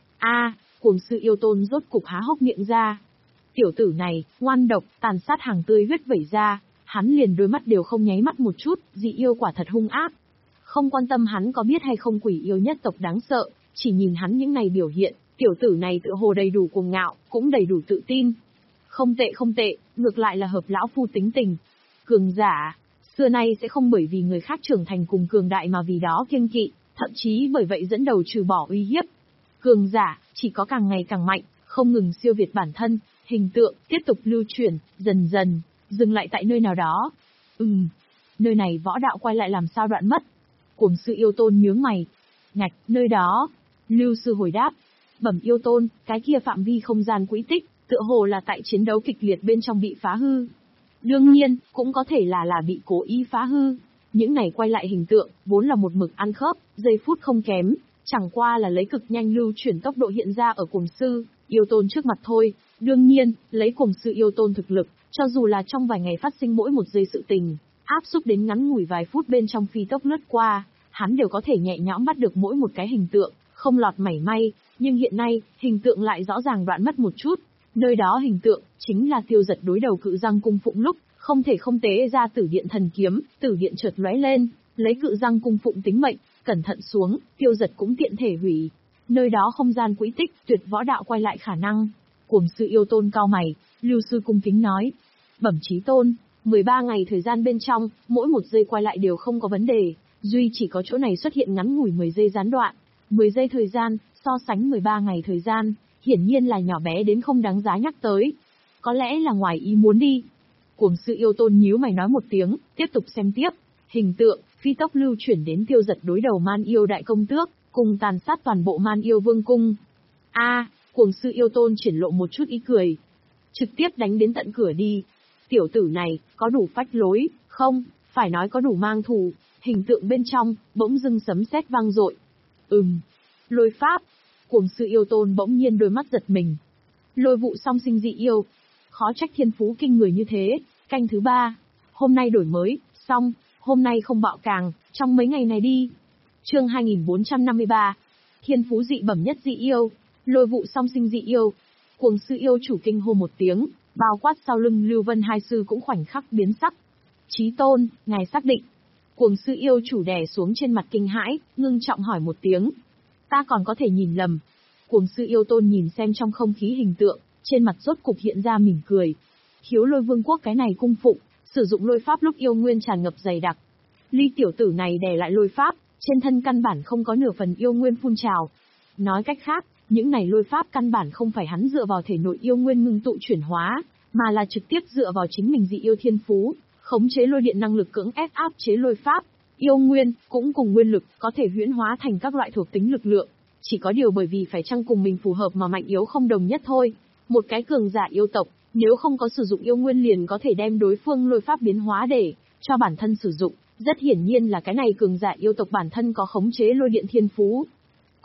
A, Cuồng Sư Yêu Tôn rốt cục há hốc miệng ra. Tiểu tử này, ngoan độc, tàn sát hàng tươi huyết vẩy ra, hắn liền đôi mắt đều không nháy mắt một chút, dị yêu quả thật hung ác. Không quan tâm hắn có biết hay không quỷ yêu nhất tộc đáng sợ, chỉ nhìn hắn những này biểu hiện, tiểu tử này tựa hồ đầy đủ cuồng ngạo, cũng đầy đủ tự tin. Không tệ không tệ, ngược lại là hợp lão phu tính tình. Cường giả, xưa nay sẽ không bởi vì người khác trưởng thành cùng cường đại mà vì đó kiêng kỵ, thậm chí bởi vậy dẫn đầu trừ bỏ uy hiếp. Cường giả, chỉ có càng ngày càng mạnh, không ngừng siêu việt bản thân. Hình tượng, tiếp tục lưu chuyển, dần dần, dừng lại tại nơi nào đó. Ừm, nơi này võ đạo quay lại làm sao đoạn mất. Cuồng Sư Yêu Tôn nhướng mày. Ngạch, nơi đó. Lưu Sư hồi đáp. Bẩm Yêu Tôn, cái kia phạm vi không gian quỹ tích, tựa hồ là tại chiến đấu kịch liệt bên trong bị phá hư. Đương nhiên, cũng có thể là là bị cố ý phá hư. Những này quay lại hình tượng, vốn là một mực ăn khớp, giây phút không kém, chẳng qua là lấy cực nhanh lưu chuyển tốc độ hiện ra ở Cuồng Sư Yêu Tôn trước mặt thôi. Đương nhiên, lấy Cuồng Sư Yêu Tôn thực lực, cho dù là trong vài ngày phát sinh mỗi một giây sự tình, áp xúc đến ngắn ngủi vài phút bên trong phi tốc lướt qua, hắn đều có thể nhẹ nhõm bắt được mỗi một cái hình tượng, không lọt mảy may, nhưng hiện nay, hình tượng lại rõ ràng đoạn mất một chút. Nơi đó hình tượng, chính là Tiêu Giật đối đầu Cự Răng Cung Phụng lúc, không thể không tế ra Tử Điện Thần Kiếm, Tử Điện chợt lóe lên, lấy Cự Răng Cung Phụng tính mệnh, cẩn thận xuống, Tiêu Giật cũng tiện thể hủy. Nơi đó không gian quỹ tích, tuyệt võ đạo quay lại khả năng. Cuồng Sư Yêu Tôn cao mày, Lưu Sư cung kính nói. Bẩm Chí Tôn, mười ba ngày thời gian bên trong, mỗi một giây quay lại đều không có vấn đề, duy chỉ có chỗ này xuất hiện ngắn ngủi mười giây gián đoạn. mười giây thời gian, so sánh mười ba ngày thời gian, hiển nhiên là nhỏ bé đến không đáng giá nhắc tới. Có lẽ là ngoài ý muốn đi. Cuồng Sư Yêu Tôn nhíu mày nói một tiếng, tiếp tục xem tiếp. Hình tượng, phi tốc lưu chuyển đến Tiêu Giật đối đầu Man Yêu Đại Công Tước, cùng tàn sát toàn bộ Man Yêu Vương cung. A, à, Cuồng Sư Yêu Tôn triển lộ một chút ý cười. Trực tiếp đánh đến tận cửa đi. Tiểu tử này, có đủ phách lối, không, phải nói có đủ mang thù. Hình tượng bên trong, bỗng dưng sấm sét vang dội. Ừm, lôi pháp. Cuồng Sư Yêu Tôn bỗng nhiên đôi mắt giật mình. Lôi vụ song sinh dị yêu. Khó trách thiên phú kinh người như thế. Canh thứ ba. Hôm nay đổi mới, xong, hôm nay không bạo càng, trong mấy ngày này đi. Chương hai nghìn bốn trăm năm mươi ba. Thiên phú dị bẩm nhất dị yêu. Lôi vụ song sinh dị yêu. Cuồng sư yêu chủ kinh hô một tiếng, bao quát sau lưng Lưu Vân hai sư cũng khoảnh khắc biến sắc. Chí tôn, ngài xác định. Cuồng sư yêu chủ đè xuống trên mặt kinh hãi, ngưng trọng hỏi một tiếng. Ta còn có thể nhìn lầm. Cuồng sư yêu tôn nhìn xem trong không khí hình tượng, trên mặt rốt cục hiện ra mỉm cười. Khiếu Lôi Vương quốc cái này cung phụng, sử dụng lôi pháp lúc yêu nguyên tràn ngập dày đặc. Ly tiểu tử này đè lại lôi pháp, trên thân căn bản không có nửa phần yêu nguyên phun trào. Nói cách khác, những này lôi pháp căn bản không phải hắn dựa vào thể nội yêu nguyên ngưng tụ chuyển hóa, mà là trực tiếp dựa vào chính mình dị yêu thiên phú, khống chế lôi điện năng lực cưỡng ép áp chế lôi pháp. Yêu nguyên, cũng cùng nguyên lực, có thể huyễn hóa thành các loại thuộc tính lực lượng. Chỉ có điều bởi vì phải chăng cùng mình phù hợp mà mạnh yếu không đồng nhất thôi. Một cái cường giả yêu tộc, nếu không có sử dụng yêu nguyên liền có thể đem đối phương lôi pháp biến hóa để cho bản thân sử dụng. Rất hiển nhiên là cái này cường giả yêu tộc bản thân có khống chế lôi điện thiên phú,